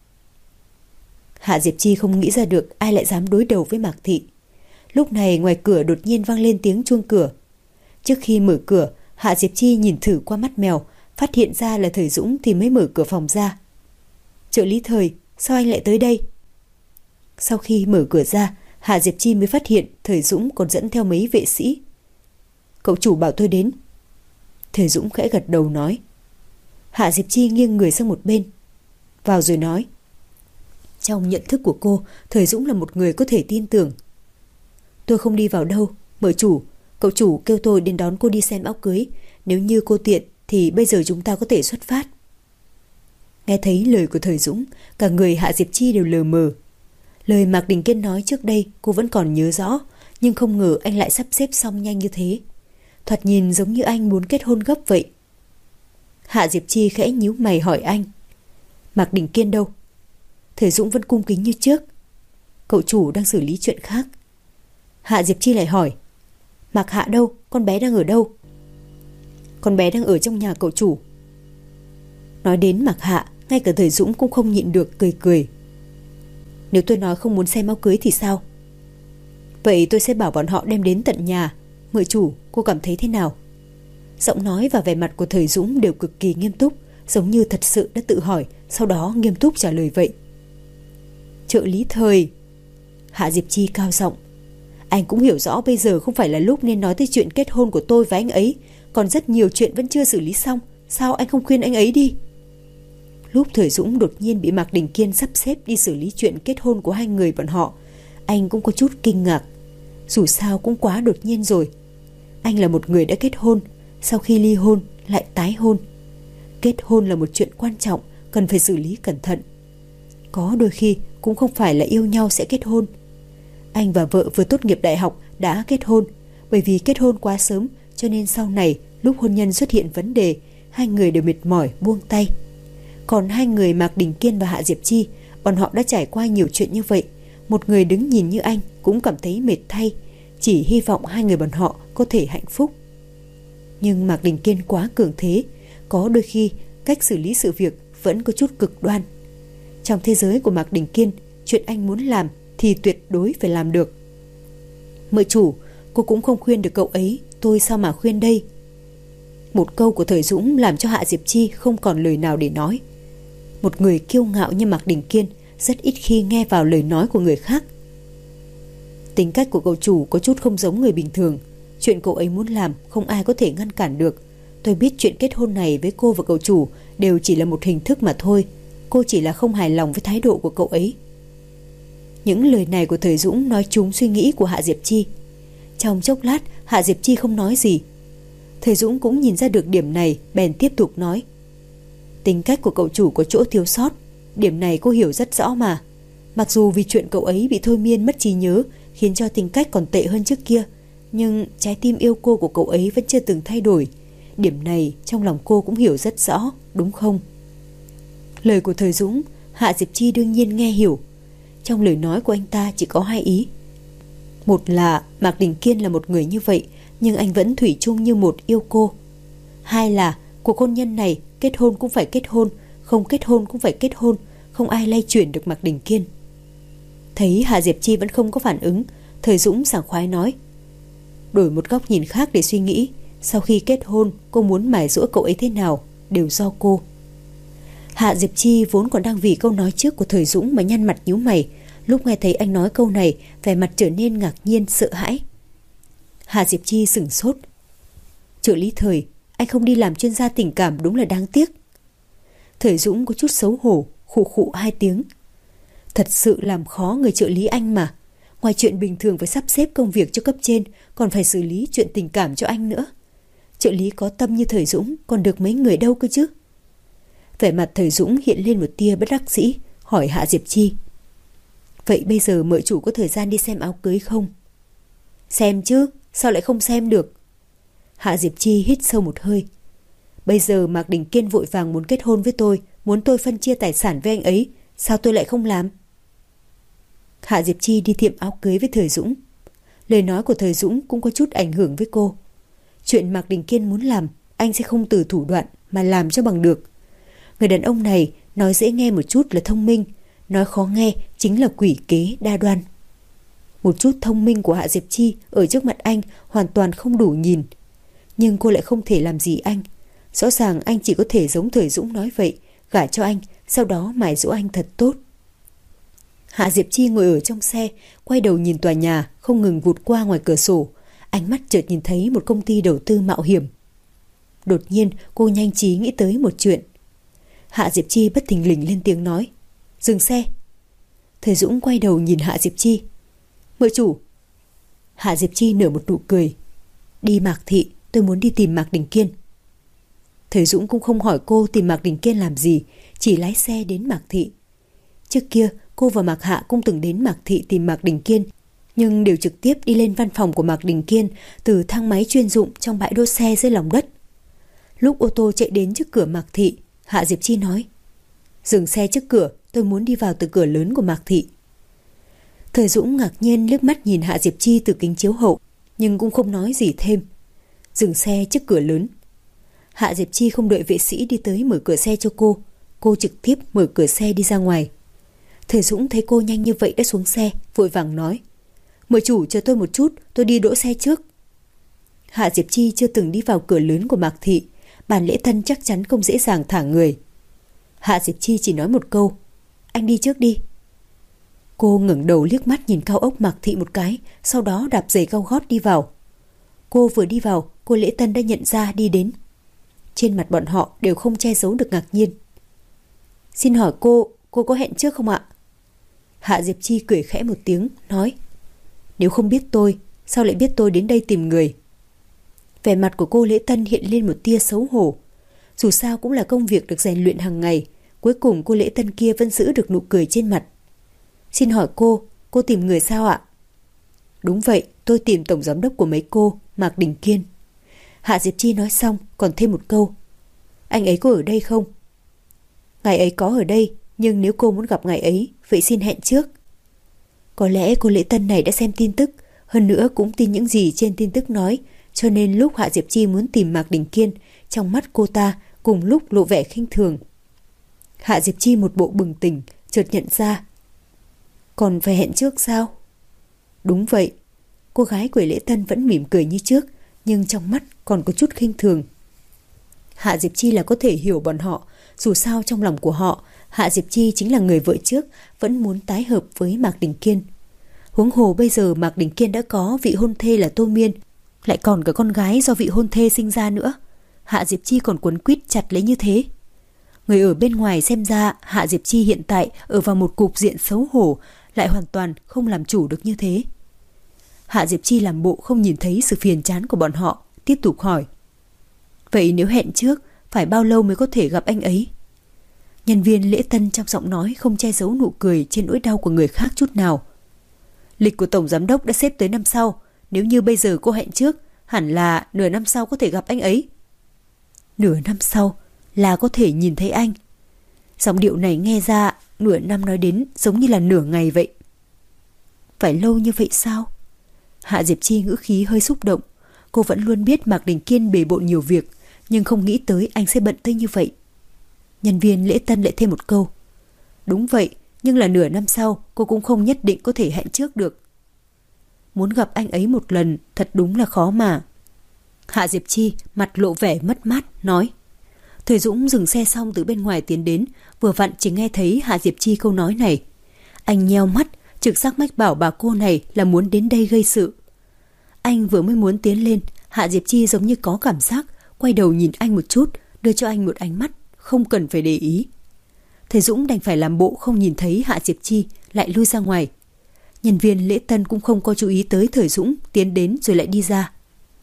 Hạ Diệp Chi không nghĩ ra được ai lại dám đối đầu với Mạc Thị. Lúc này ngoài cửa đột nhiên vang lên tiếng chuông cửa. Trước khi mở cửa, Hạ Diệp Chi nhìn thử qua mắt mèo, phát hiện ra là Thời Dũng thì mới mở cửa phòng ra. Trợ lý Thời, sao anh lại tới đây? Sau khi mở cửa ra, Hạ Diệp Chi mới phát hiện Thời Dũng còn dẫn theo mấy vệ sĩ. Cậu chủ bảo tôi đến. Thời Dũng khẽ gật đầu nói. Hạ Diệp Chi nghiêng người sang một bên, vào rồi nói. Trong nhận thức của cô, Thời Dũng là một người có thể tin tưởng. Tôi không đi vào đâu, mợ chủ. Cậu chủ kêu tôi đến đón cô đi xem áo cưới. Nếu như cô tiện thì bây giờ chúng ta có thể xuất phát. Nghe thấy lời của Thời Dũng, cả người Hạ Diệp Chi đều lờ mờ. Lời Mạc Đình Kiên nói trước đây cô vẫn còn nhớ rõ, nhưng không ngờ anh lại sắp xếp xong nhanh như thế. Thoạt nhìn giống như anh muốn kết hôn gấp vậy. Hạ Diệp Chi khẽ nhíu mày hỏi anh. Mạc Đình Kiên đâu? Thời Dũng vẫn cung kính như trước. Cậu chủ đang xử lý chuyện khác. Hạ Diệp Chi lại hỏi. Mạc Hạ đâu? Con bé đang ở đâu? Con bé đang ở trong nhà cậu chủ. Nói đến Mạc Hạ, ngay cả Thời Dũng cũng không nhịn được cười cười. Nếu tôi nói không muốn xem áo cưới thì sao? Vậy tôi sẽ bảo bọn họ đem đến tận nhà. Mợ chủ, cô cảm thấy thế nào? Giọng nói và vẻ mặt của Thời Dũng đều cực kỳ nghiêm túc, giống như thật sự đã tự hỏi, sau đó nghiêm túc trả lời vậy. Trợ lý Thời. Hạ Diệp Chi cao giọng. Anh cũng hiểu rõ bây giờ không phải là lúc nên nói tới chuyện kết hôn của tôi với anh ấy. Còn rất nhiều chuyện vẫn chưa xử lý xong. Sao anh không khuyên anh ấy đi? Lúc Thời Dũng đột nhiên bị Mạc Đình Kiên sắp xếp đi xử lý chuyện kết hôn của hai người bọn họ, anh cũng có chút kinh ngạc. Dù sao cũng quá đột nhiên rồi. Anh là một người đã kết hôn, sau khi ly hôn lại tái hôn. Kết hôn là một chuyện quan trọng, cần phải xử lý cẩn thận. Có đôi khi cũng không phải là yêu nhau sẽ kết hôn. Anh và vợ vừa tốt nghiệp đại học đã kết hôn. Bởi vì kết hôn quá sớm cho nên sau này lúc hôn nhân xuất hiện vấn đề, hai người đều mệt mỏi buông tay. Còn hai người Mạc Đình Kiên và Hạ Diệp Chi, bọn họ đã trải qua nhiều chuyện như vậy. Một người đứng nhìn như anh cũng cảm thấy mệt thay, chỉ hy vọng hai người bọn họ có thể hạnh phúc. Nhưng Mạc Đình Kiên quá cường thế, có đôi khi cách xử lý sự việc vẫn có chút cực đoan. Trong thế giới của Mạc Đình Kiên, chuyện anh muốn làm thì tuyệt đối phải làm được. Mợ chủ, Cô cũng không khuyên được cậu ấy, tôi sao mà khuyên đây? Một câu của Thời Dũng làm cho Hạ Diệp Chi không còn lời nào để nói. Một người kiêu ngạo như Mạc Đình Kiên rất ít khi nghe vào lời nói của người khác. Tính cách của cậu chủ có chút không giống người bình thường. Chuyện cậu ấy muốn làm không ai có thể ngăn cản được. Tôi biết chuyện kết hôn này với cô và cậu chủ đều chỉ là một hình thức mà thôi. Cô chỉ là không hài lòng với thái độ của cậu ấy. Những lời này của Thời Dũng nói trúng suy nghĩ của Hạ Diệp Chi. Trong chốc lát Hạ Diệp Chi không nói gì. Thời Dũng cũng nhìn ra được điểm này, bèn tiếp tục nói. Tính cách của cậu chủ có chỗ thiếu sót, điểm này cô hiểu rất rõ mà. Mặc dù vì chuyện cậu ấy bị thôi miên mất trí nhớ khiến cho tính cách còn tệ hơn trước kia, nhưng trái tim yêu cô của cậu ấy vẫn chưa từng thay đổi. Điểm này trong lòng cô cũng hiểu rất rõ, đúng không? Lời của Thời Dũng, Hạ Diệp Chi đương nhiên nghe hiểu. Trong lời nói của anh ta chỉ có hai ý. Một là Mạc Đình Kiên là một người như vậy, nhưng anh vẫn thủy chung như một yêu cô. Hai là cuộc hôn nhân này kết hôn cũng phải kết hôn, không kết hôn cũng phải kết hôn, không ai lay chuyển được Mạc Đình Kiên. Thấy Hạ Diệp Chi vẫn không có phản ứng, Thời Dũng sảng khoái nói. Đổi một góc nhìn khác để suy nghĩ, sau khi kết hôn cô muốn mài giũa cậu ấy thế nào đều do cô. Hạ Diệp Chi vốn còn đang vì câu nói trước của Thời Dũng mà nhăn mặt nhíu mày. Lúc nghe thấy anh nói câu này, vẻ mặt trở nên ngạc nhiên sợ hãi. Hạ Diệp Chi sửng sốt. Trợ lý Thời, anh không đi làm chuyên gia tình cảm đúng là đáng tiếc. Thời Dũng có chút xấu hổ, khụ khụ hai tiếng. Thật sự làm khó người trợ lý anh mà. Ngoài chuyện bình thường phải sắp xếp công việc cho cấp trên, còn phải xử lý chuyện tình cảm cho anh nữa. Trợ lý có tâm như Thời Dũng còn được mấy người đâu cơ chứ. Vẻ mặt Thời Dũng hiện lên một tia bất đắc dĩ, hỏi Hạ Diệp Chi. Vậy bây giờ mợ chủ có thời gian đi xem áo cưới không? Xem chứ, sao lại không xem được? Hạ Diệp Chi hít sâu một hơi. Bây giờ Mạc Đình Kiên vội vàng muốn kết hôn với tôi, muốn tôi phân chia tài sản với anh ấy, sao tôi lại không làm? Hạ Diệp Chi đi tiệm áo cưới với Thời Dũng. Lời nói của Thời Dũng cũng có chút ảnh hưởng với cô. Chuyện Mạc Đình Kiên muốn làm, anh sẽ không từ thủ đoạn mà làm cho bằng được. Người đàn ông này nói dễ nghe một chút là thông minh, nói khó nghe chính là quỷ kế đa đoan. Một chút thông minh của Hạ Diệp Chi ở trước mặt anh hoàn toàn không đủ nhìn. Nhưng cô lại không thể làm gì anh. Rõ ràng anh chỉ có thể giống Thời Dũng nói vậy, gả cho anh, sau đó mài giũa anh thật tốt. Hạ Diệp Chi ngồi ở trong xe, quay đầu nhìn tòa nhà không ngừng vụt qua ngoài cửa sổ. Ánh mắt chợt nhìn thấy một công ty đầu tư mạo hiểm. Đột nhiên cô nhanh trí nghĩ tới một chuyện. Hạ Diệp Chi bất thình lình lên tiếng nói. Dừng xe. Thời Dũng quay đầu nhìn Hạ Diệp Chi. Mợ chủ. Hạ Diệp Chi nở một nụ cười. Đi Mạc Thị, tôi muốn đi tìm Mạc Đình Kiên. Thời Dũng cũng không hỏi cô tìm Mạc Đình Kiên làm gì, chỉ lái xe đến Mạc Thị. Trước kia cô và Mạc Hạ cũng từng đến Mạc Thị tìm Mạc Đình Kiên, nhưng đều trực tiếp đi lên văn phòng của Mạc Đình Kiên từ thang máy chuyên dụng trong bãi đỗ xe dưới lòng đất. Lúc ô tô chạy đến trước cửa Mạc Thị, Hạ Diệp Chi nói. Dừng xe trước cửa, tôi muốn đi vào từ cửa lớn của Mạc Thị. Thời Dũng ngạc nhiên liếc mắt nhìn Hạ Diệp Chi từ kính chiếu hậu, nhưng cũng không nói gì thêm. Dừng xe trước cửa lớn. Hạ Diệp Chi không đợi vệ sĩ đi tới mở cửa xe cho cô trực tiếp mở cửa xe đi ra ngoài. Thời Dũng thấy cô nhanh như vậy đã xuống xe, vội vàng nói. Mợ chủ chờ tôi một chút, tôi đi đỗ xe trước. Hạ Diệp Chi chưa từng đi vào cửa lớn của Mạc Thị, bản lễ tân chắc chắn không dễ dàng thả người. Hạ Diệp Chi chỉ nói một câu. Anh đi trước đi. Cô ngẩng đầu liếc mắt nhìn cao ốc Mạc Thị một cái, sau đó đạp giày cao gót đi vào. Cô vừa đi vào, cô lễ tân đã nhận ra đi đến. Trên mặt bọn họ đều không che giấu được ngạc nhiên. Xin hỏi cô có hẹn trước không ạ? Hạ Diệp Chi cười khẽ một tiếng, nói. Nếu không biết tôi, sao lại biết tôi đến đây tìm người? Vẻ mặt của cô lễ tân hiện lên một tia xấu hổ. Dù sao cũng là công việc được rèn luyện hàng ngày, cuối cùng cô lễ tân kia vẫn giữ được nụ cười trên mặt. Xin hỏi cô tìm người sao ạ? Đúng vậy, tôi tìm tổng giám đốc của mấy cô, Mạc Đình Kiên. Hạ Diệp Chi nói xong còn thêm một câu. Anh ấy có ở đây không? Ngài ấy có ở đây, nhưng nếu cô muốn gặp ngài ấy, vậy xin hẹn trước. Có lẽ cô lễ tân này đã xem tin tức, hơn nữa cũng tin những gì trên tin tức nói, cho nên lúc Hạ Diệp Chi muốn tìm Mạc Đình Kiên, trong mắt cô ta cùng lúc lộ vẻ khinh thường. Hạ Diệp Chi một bộ bừng tỉnh, chợt nhận ra. Còn phải hẹn trước sao? Đúng vậy. cô gái Quỷ Lễ Tân vẫn mỉm cười như trước, nhưng trong mắt còn có chút khinh thường. Hạ Diệp Chi là có thể hiểu bọn họ, dù sao trong lòng của họ, Hạ Diệp Chi chính là người vợ trước, vẫn muốn tái hợp với Mạc Đình Kiên. Huống hồ bây giờ Mạc Đình Kiên đã có vị hôn thê là Tô Miên, lại còn cả con gái do vị hôn thê sinh ra nữa. Hạ Diệp Chi còn quấn quýt chặt lấy như thế. Người ở bên ngoài xem ra Hạ Diệp Chi hiện tại ở vào một cục diện xấu hổ, lại hoàn toàn không làm chủ được như thế. Hạ Diệp Chi làm bộ không nhìn thấy sự phiền chán của bọn họ, tiếp tục hỏi. Vậy nếu hẹn trước, phải bao lâu mới có thể gặp anh ấy? Nhân viên lễ tân trong giọng nói không che giấu nụ cười trên nỗi đau của người khác chút nào. Lịch của Tổng Giám đốc đã xếp tới năm sau, nếu như bây giờ cô hẹn trước, hẳn là nửa năm sau có thể gặp anh ấy. Nửa năm sau là có thể nhìn thấy anh. Giọng điệu này nghe ra nửa năm nói đến giống như là nửa ngày vậy. Phải lâu như vậy sao? Hạ Diệp Chi ngữ khí hơi xúc động. Cô vẫn luôn biết Mạc Đình Kiên bề bộn nhiều việc, nhưng không nghĩ tới anh sẽ bận tới như vậy. Nhân viên lễ tân lại thêm một câu. Đúng vậy, nhưng là nửa năm sau cô cũng không nhất định có thể hẹn trước được. Muốn gặp anh ấy một lần thật đúng là khó mà. Hạ Diệp Chi mặt lộ vẻ mất mát nói. Thời Dũng dừng xe xong từ bên ngoài tiến đến, vừa vặn chỉ nghe thấy Hạ Diệp Chi câu nói này. Anh nheo mắt, trực giác mách bảo bà cô này là muốn đến đây gây sự. Anh vừa mới muốn tiến lên, Hạ Diệp Chi giống như có cảm giác, quay đầu nhìn anh một chút, đưa cho anh một ánh mắt, không cần phải để ý. Thầy Dũng đành phải làm bộ không nhìn thấy Hạ Diệp Chi, lại lui ra ngoài. Nhân viên lễ tân cũng không có chú ý tới Thời Dũng tiến đến rồi lại đi ra.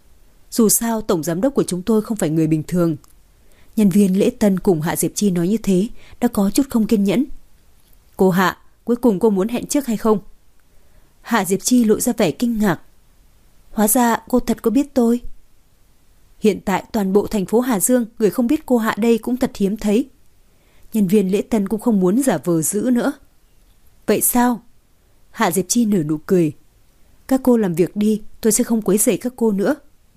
Dù sao Tổng Giám đốc của chúng tôi không phải người bình thường. Nhân viên lễ tân cùng Hạ Diệp Chi nói như thế đã có chút không kiên nhẫn. Cô Hạ, cuối cùng cô muốn hẹn trước hay không? Hạ Diệp Chi lộ ra vẻ kinh ngạc. Hóa ra cô thật có biết tôi. Hiện tại toàn bộ thành phố Hà Dương, người không biết cô Hạ đây cũng thật hiếm thấy. Nhân viên lễ tân cũng không muốn giả vờ giữ nữa. Vậy sao? Hạ Diệp Chi nở nụ cười. Các cô làm việc đi, tôi sẽ không quấy rầy các cô nữa.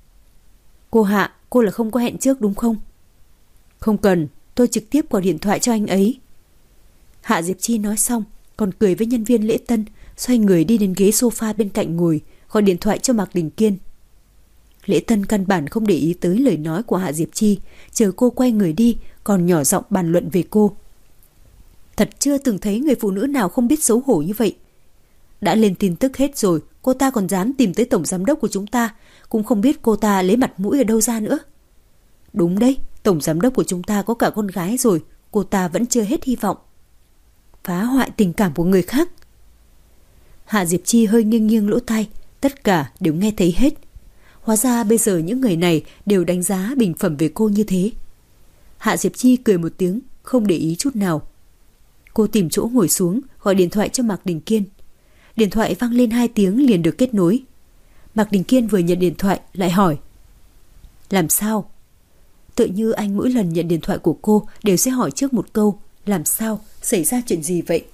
Cô Hạ, cô là không có hẹn trước đúng không? Không cần, tôi trực tiếp gọi điện thoại cho anh ấy. Hạ Diệp Chi nói xong, còn cười với nhân viên lễ tân, xoay người đi đến ghế sofa bên cạnh ngồi, gọi điện thoại cho Mạc Đình Kiên. Lễ tân căn bản không để ý tới lời nói của Hạ Diệp Chi, chờ cô quay người đi, còn nhỏ giọng bàn luận về cô. Thật chưa từng thấy người phụ nữ nào không biết xấu hổ như vậy. Đã lên tin tức hết rồi, cô ta còn dám tìm tới Tổng Giám đốc của chúng ta, cũng không biết cô ta lấy mặt mũi ở đâu ra nữa. Đúng đấy, Tổng Giám đốc của chúng ta có cả con gái rồi, cô ta vẫn chưa hết hy vọng. Phá hoại tình cảm của người khác. Hạ Diệp Chi hơi nghiêng nghiêng lỗ tai, tất cả đều nghe thấy hết. Hóa ra bây giờ những người này đều đánh giá bình phẩm về cô như thế. Hạ Diệp Chi cười một tiếng, không để ý chút nào. Cô tìm chỗ ngồi xuống, gọi điện thoại cho Mạc Đình Kiên. Điện thoại vang lên 2 tiếng liền được kết nối. Mạc Đình Kiên vừa nhận điện thoại lại hỏi. Làm sao? Tự như anh mỗi lần nhận điện thoại của cô đều sẽ hỏi trước một câu. Làm sao? Xảy ra chuyện gì vậy?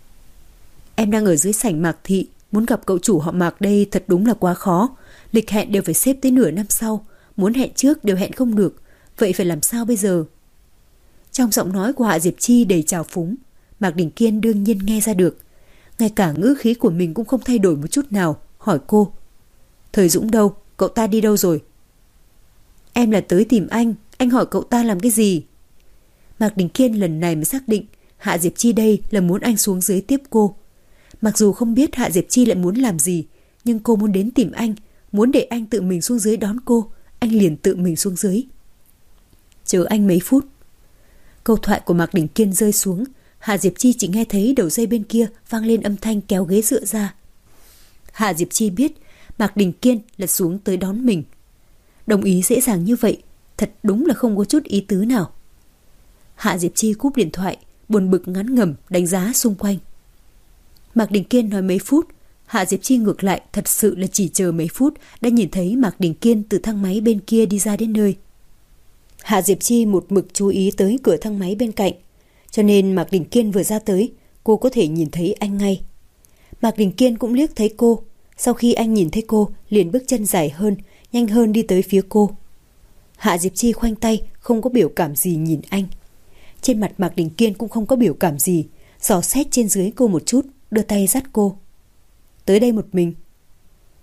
Em đang ở dưới sảnh Mạc Thị, muốn gặp cậu chủ họ Mạc đây thật đúng là quá khó. Lịch hẹn đều phải xếp tới nửa năm sau, muốn hẹn trước đều hẹn không được. Vậy phải làm sao bây giờ? Trong giọng nói của Hạ Diệp Chi đầy trào phúng, Mạc Đình Kiên đương nhiên nghe ra được. Ngay cả ngữ khí của mình cũng không thay đổi một chút nào, hỏi cô. Thời Dũng đâu? Cậu ta đi đâu rồi? Em là tới tìm anh hỏi cậu ta làm cái gì? Mạc Đình Kiên lần này mới xác định Hạ Diệp Chi đây là muốn anh xuống dưới tiếp cô. Mặc dù không biết Hạ Diệp Chi lại muốn làm gì, nhưng cô muốn đến tìm anh, muốn để anh tự mình xuống dưới đón cô, anh liền tự mình xuống dưới. Chờ anh mấy phút. Câu thoại của Mạc Đình Kiên rơi xuống, Hạ Diệp Chi chỉ nghe thấy đầu dây bên kia vang lên âm thanh kéo ghế dựa ra. Hạ Diệp Chi biết Mạc Đình Kiên là xuống tới đón mình. Đồng ý dễ dàng như vậy, thật đúng là không có chút ý tứ nào. Hạ Diệp Chi cúp điện thoại, buồn bực ngán ngẩm đánh giá xung quanh. Mạc Đình Kiên nói mấy phút, Hạ Diệp Chi ngược lại thật sự là chỉ chờ mấy phút đã nhìn thấy Mạc Đình Kiên từ thang máy bên kia đi ra đến nơi. Hạ Diệp Chi một mực chú ý tới cửa thang máy bên cạnh, cho nên Mạc Đình Kiên vừa ra tới, cô có thể nhìn thấy anh ngay. Mạc Đình Kiên cũng liếc thấy cô, sau khi anh nhìn thấy cô liền bước chân dài hơn, nhanh hơn đi tới phía cô. Hạ Diệp Chi khoanh tay, không có biểu cảm gì nhìn anh. Trên mặt Mạc Đình Kiên cũng không có biểu cảm gì, dò xét trên dưới cô một chút, đưa tay dắt cô. Tới đây một mình.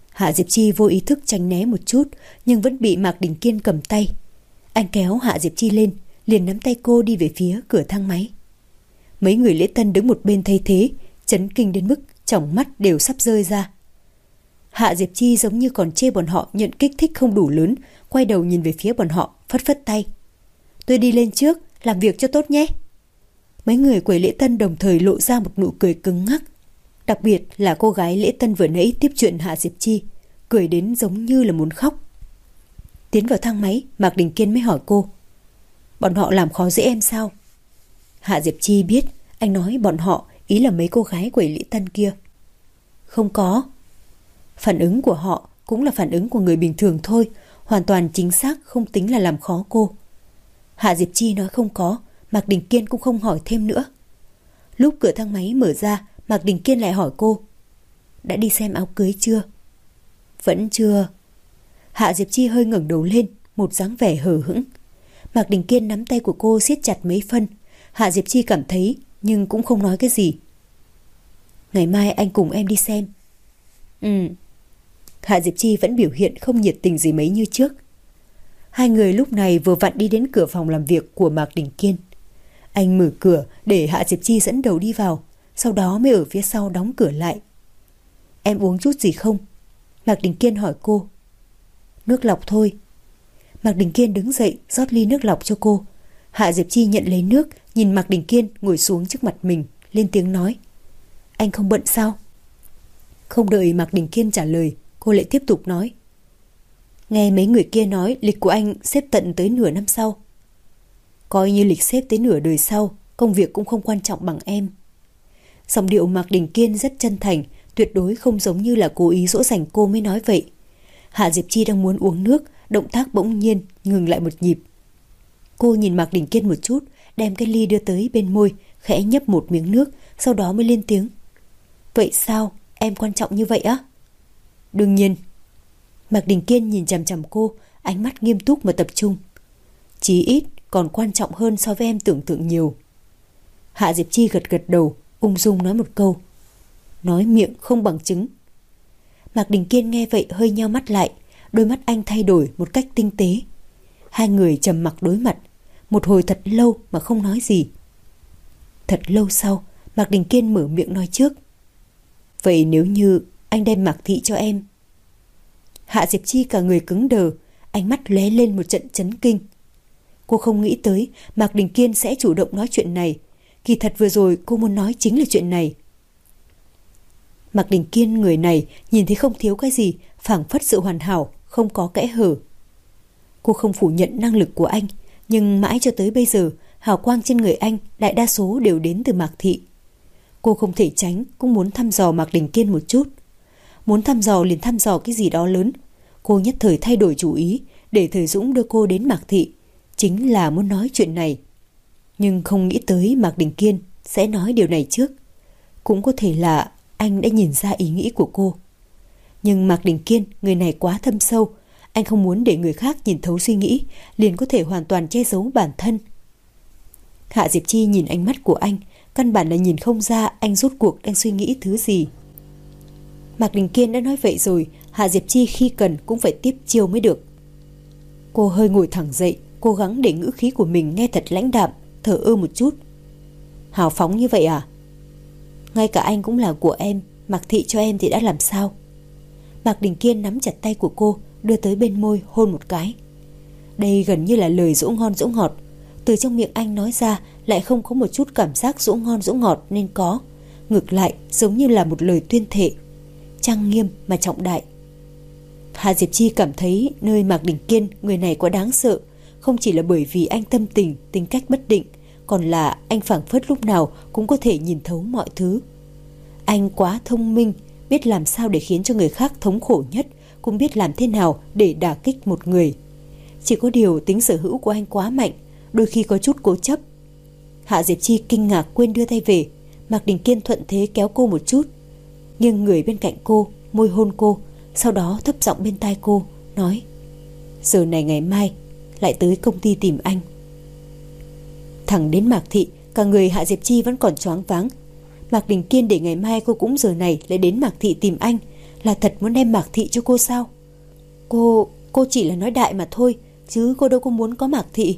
Hạ Diệp Chi vô ý thức tránh né một chút, nhưng vẫn bị Mạc Đình Kiên cầm tay. Anh kéo Hạ Diệp Chi lên, liền nắm tay cô đi về phía cửa thang máy. Mấy người lễ tân đứng một bên thay thế, chấn kinh đến mức tròng mắt đều sắp rơi ra. Hạ Diệp Chi giống như còn chê bọn họ nhận kích thích không đủ lớn, quay đầu nhìn về phía bọn họ, phất phất tay. Tôi đi lên trước, làm việc cho tốt nhé. Mấy người quầy lễ tân đồng thời lộ ra một nụ cười cứng ngắc. Đặc biệt là cô gái lễ tân vừa nãy tiếp chuyện Hạ Diệp Chi, cười đến giống như là muốn khóc. Tiến vào thang máy, Mạc Đình Kiên mới hỏi cô. Bọn họ làm khó dễ em sao? Hạ Diệp Chi biết anh nói bọn họ ý là mấy cô gái quầy lễ tân kia. Không có. Phản ứng của họ cũng là phản ứng của người bình thường thôi, hoàn toàn chính xác, không tính là làm khó cô. Hạ Diệp Chi nói không có, Mạc Đình Kiên cũng không hỏi thêm nữa. Lúc cửa thang máy mở ra, Mạc Đình Kiên lại hỏi cô. Đã đi xem áo cưới chưa? Vẫn chưa. Hạ Diệp Chi hơi ngẩng đầu lên, một dáng vẻ hờ hững. Mạc Đình Kiên nắm tay của cô siết chặt mấy phân. Hạ Diệp Chi cảm thấy, nhưng cũng không nói cái gì. Ngày mai anh cùng em đi xem. Hạ Diệp Chi vẫn biểu hiện không nhiệt tình gì mấy như trước. Hai người lúc này vừa vặn đi đến cửa phòng làm việc của Mạc Đình Kiên. Anh mở cửa để Hạ Diệp Chi dẫn đầu đi vào, sau đó mới ở phía sau đóng cửa lại. Em uống chút gì không? Mạc Đình Kiên hỏi cô. Nước lọc thôi. Mạc Đình Kiên đứng dậy rót ly nước lọc cho cô. Hạ Diệp Chi nhận lấy nước, nhìn Mạc Đình Kiên ngồi xuống trước mặt mình, lên tiếng nói. Anh không bận sao? Không đợi Mạc Đình Kiên trả lời, cô lại tiếp tục nói. Nghe mấy người kia nói lịch của anh xếp tận tới nửa năm sau. Coi như lịch xếp tới nửa đời sau, công việc cũng không quan trọng bằng em. Giọng điệu Mạc Đình Kiên rất chân thành, tuyệt đối không giống như là cố ý dỗ dành cô mới nói vậy. Hạ Diệp Chi đang muốn uống nước, động tác bỗng nhiên ngừng lại một nhịp. Cô nhìn Mạc Đình Kiên một chút, đem cái ly đưa tới bên môi, khẽ nhấp một miếng nước, sau đó mới lên tiếng. Vậy sao? Em quan trọng như vậy á? Đương nhiên. Mạc Đình Kiên nhìn chằm chằm cô, ánh mắt nghiêm túc mà tập trung. Chí ít còn quan trọng hơn so với em tưởng tượng nhiều. Hạ Diệp Chi gật gật đầu, ung dung nói một câu. Nói miệng không bằng chứng. Mạc Đình Kiên nghe vậy hơi nheo mắt lại, đôi mắt anh thay đổi một cách tinh tế. Hai người trầm mặc đối mặt, một hồi thật lâu mà không nói gì. Thật lâu sau, Mạc Đình Kiên mở miệng nói trước. Vậy nếu như anh đem Mạc Thị cho em? Hạ Diệp Chi cả người cứng đờ, ánh mắt lóe lên một trận chấn kinh. Cô không nghĩ tới Mạc Đình Kiên sẽ chủ động nói chuyện này. Kỳ thật vừa rồi cô muốn nói chính là chuyện này. Mạc Đình Kiên người này nhìn thấy không thiếu cái gì, phảng phất sự hoàn hảo, không có kẽ hở. Cô không phủ nhận năng lực của anh, nhưng mãi cho tới bây giờ, hào quang trên người anh đại đa số đều đến từ Mạc Thị. Cô không thể tránh, cũng muốn thăm dò Mạc Đình Kiên một chút. Muốn thăm dò liền thăm dò cái gì đó lớn. Cô nhất thời thay đổi chủ ý, để Thời Dũng đưa cô đến Mạc Thị, chính là muốn nói chuyện này. Nhưng không nghĩ tới Mạc Đình Kiên sẽ nói điều này trước. Cũng có thể là anh đã nhìn ra ý nghĩ của cô. Nhưng Mạc Đình Kiên, người này quá thâm sâu, anh không muốn để người khác nhìn thấu suy nghĩ, liền có thể hoàn toàn che giấu bản thân. Hạ Diệp Chi nhìn ánh mắt của anh, căn bản là nhìn không ra anh rốt cuộc đang suy nghĩ thứ gì. Mạc Đình Kiên đã nói vậy rồi, Hạ Diệp Chi khi cần cũng phải tiếp chiêu mới được. Cô hơi ngồi thẳng dậy, cố gắng để ngữ khí của mình nghe thật lãnh đạm, thở ơ một chút. Hào phóng như vậy à? Ngay cả anh cũng là của em, Mạc Thị cho em thì đã làm sao? Mạc Đình Kiên nắm chặt tay của cô, đưa tới bên môi hôn một cái. Đây gần như là lời dỗ ngon dỗ ngọt. Từ trong miệng anh nói ra lại không có một chút cảm giác dỗ ngon dỗ ngọt nên có. Ngược lại giống như là một lời tuyên thệ, trang nghiêm mà trọng đại. Hạ Diệp Chi cảm thấy nơi Mạc Đình Kiên, người này quá đáng sợ. Không chỉ là bởi vì anh tâm tình, tính cách bất định, còn là anh phảng phất lúc nào cũng có thể nhìn thấu mọi thứ. Anh quá thông minh, biết làm sao để khiến cho người khác thống khổ nhất, cũng biết làm thế nào để đả kích một người. Chỉ có điều tính sở hữu của anh quá mạnh, đôi khi có chút cố chấp. Hạ Diệp Chi kinh ngạc quên đưa tay về. Mạc Đình Kiên thuận thế kéo cô một chút, nghiêng người bên cạnh cô, môi hôn cô, sau đó thấp giọng bên tai cô nói: giờ này ngày mai lại tới công ty tìm anh. Thẳng đến Mạc Thị, cả người Hạ Diệp Chi vẫn còn choáng váng. Mạc Đình Kiên để ngày mai cô cũng giờ này lại đến Mạc Thị tìm anh, Là thật muốn đem Mạc Thị cho cô sao? Cô chỉ là nói đại mà thôi, chứ cô đâu có muốn có Mạc Thị.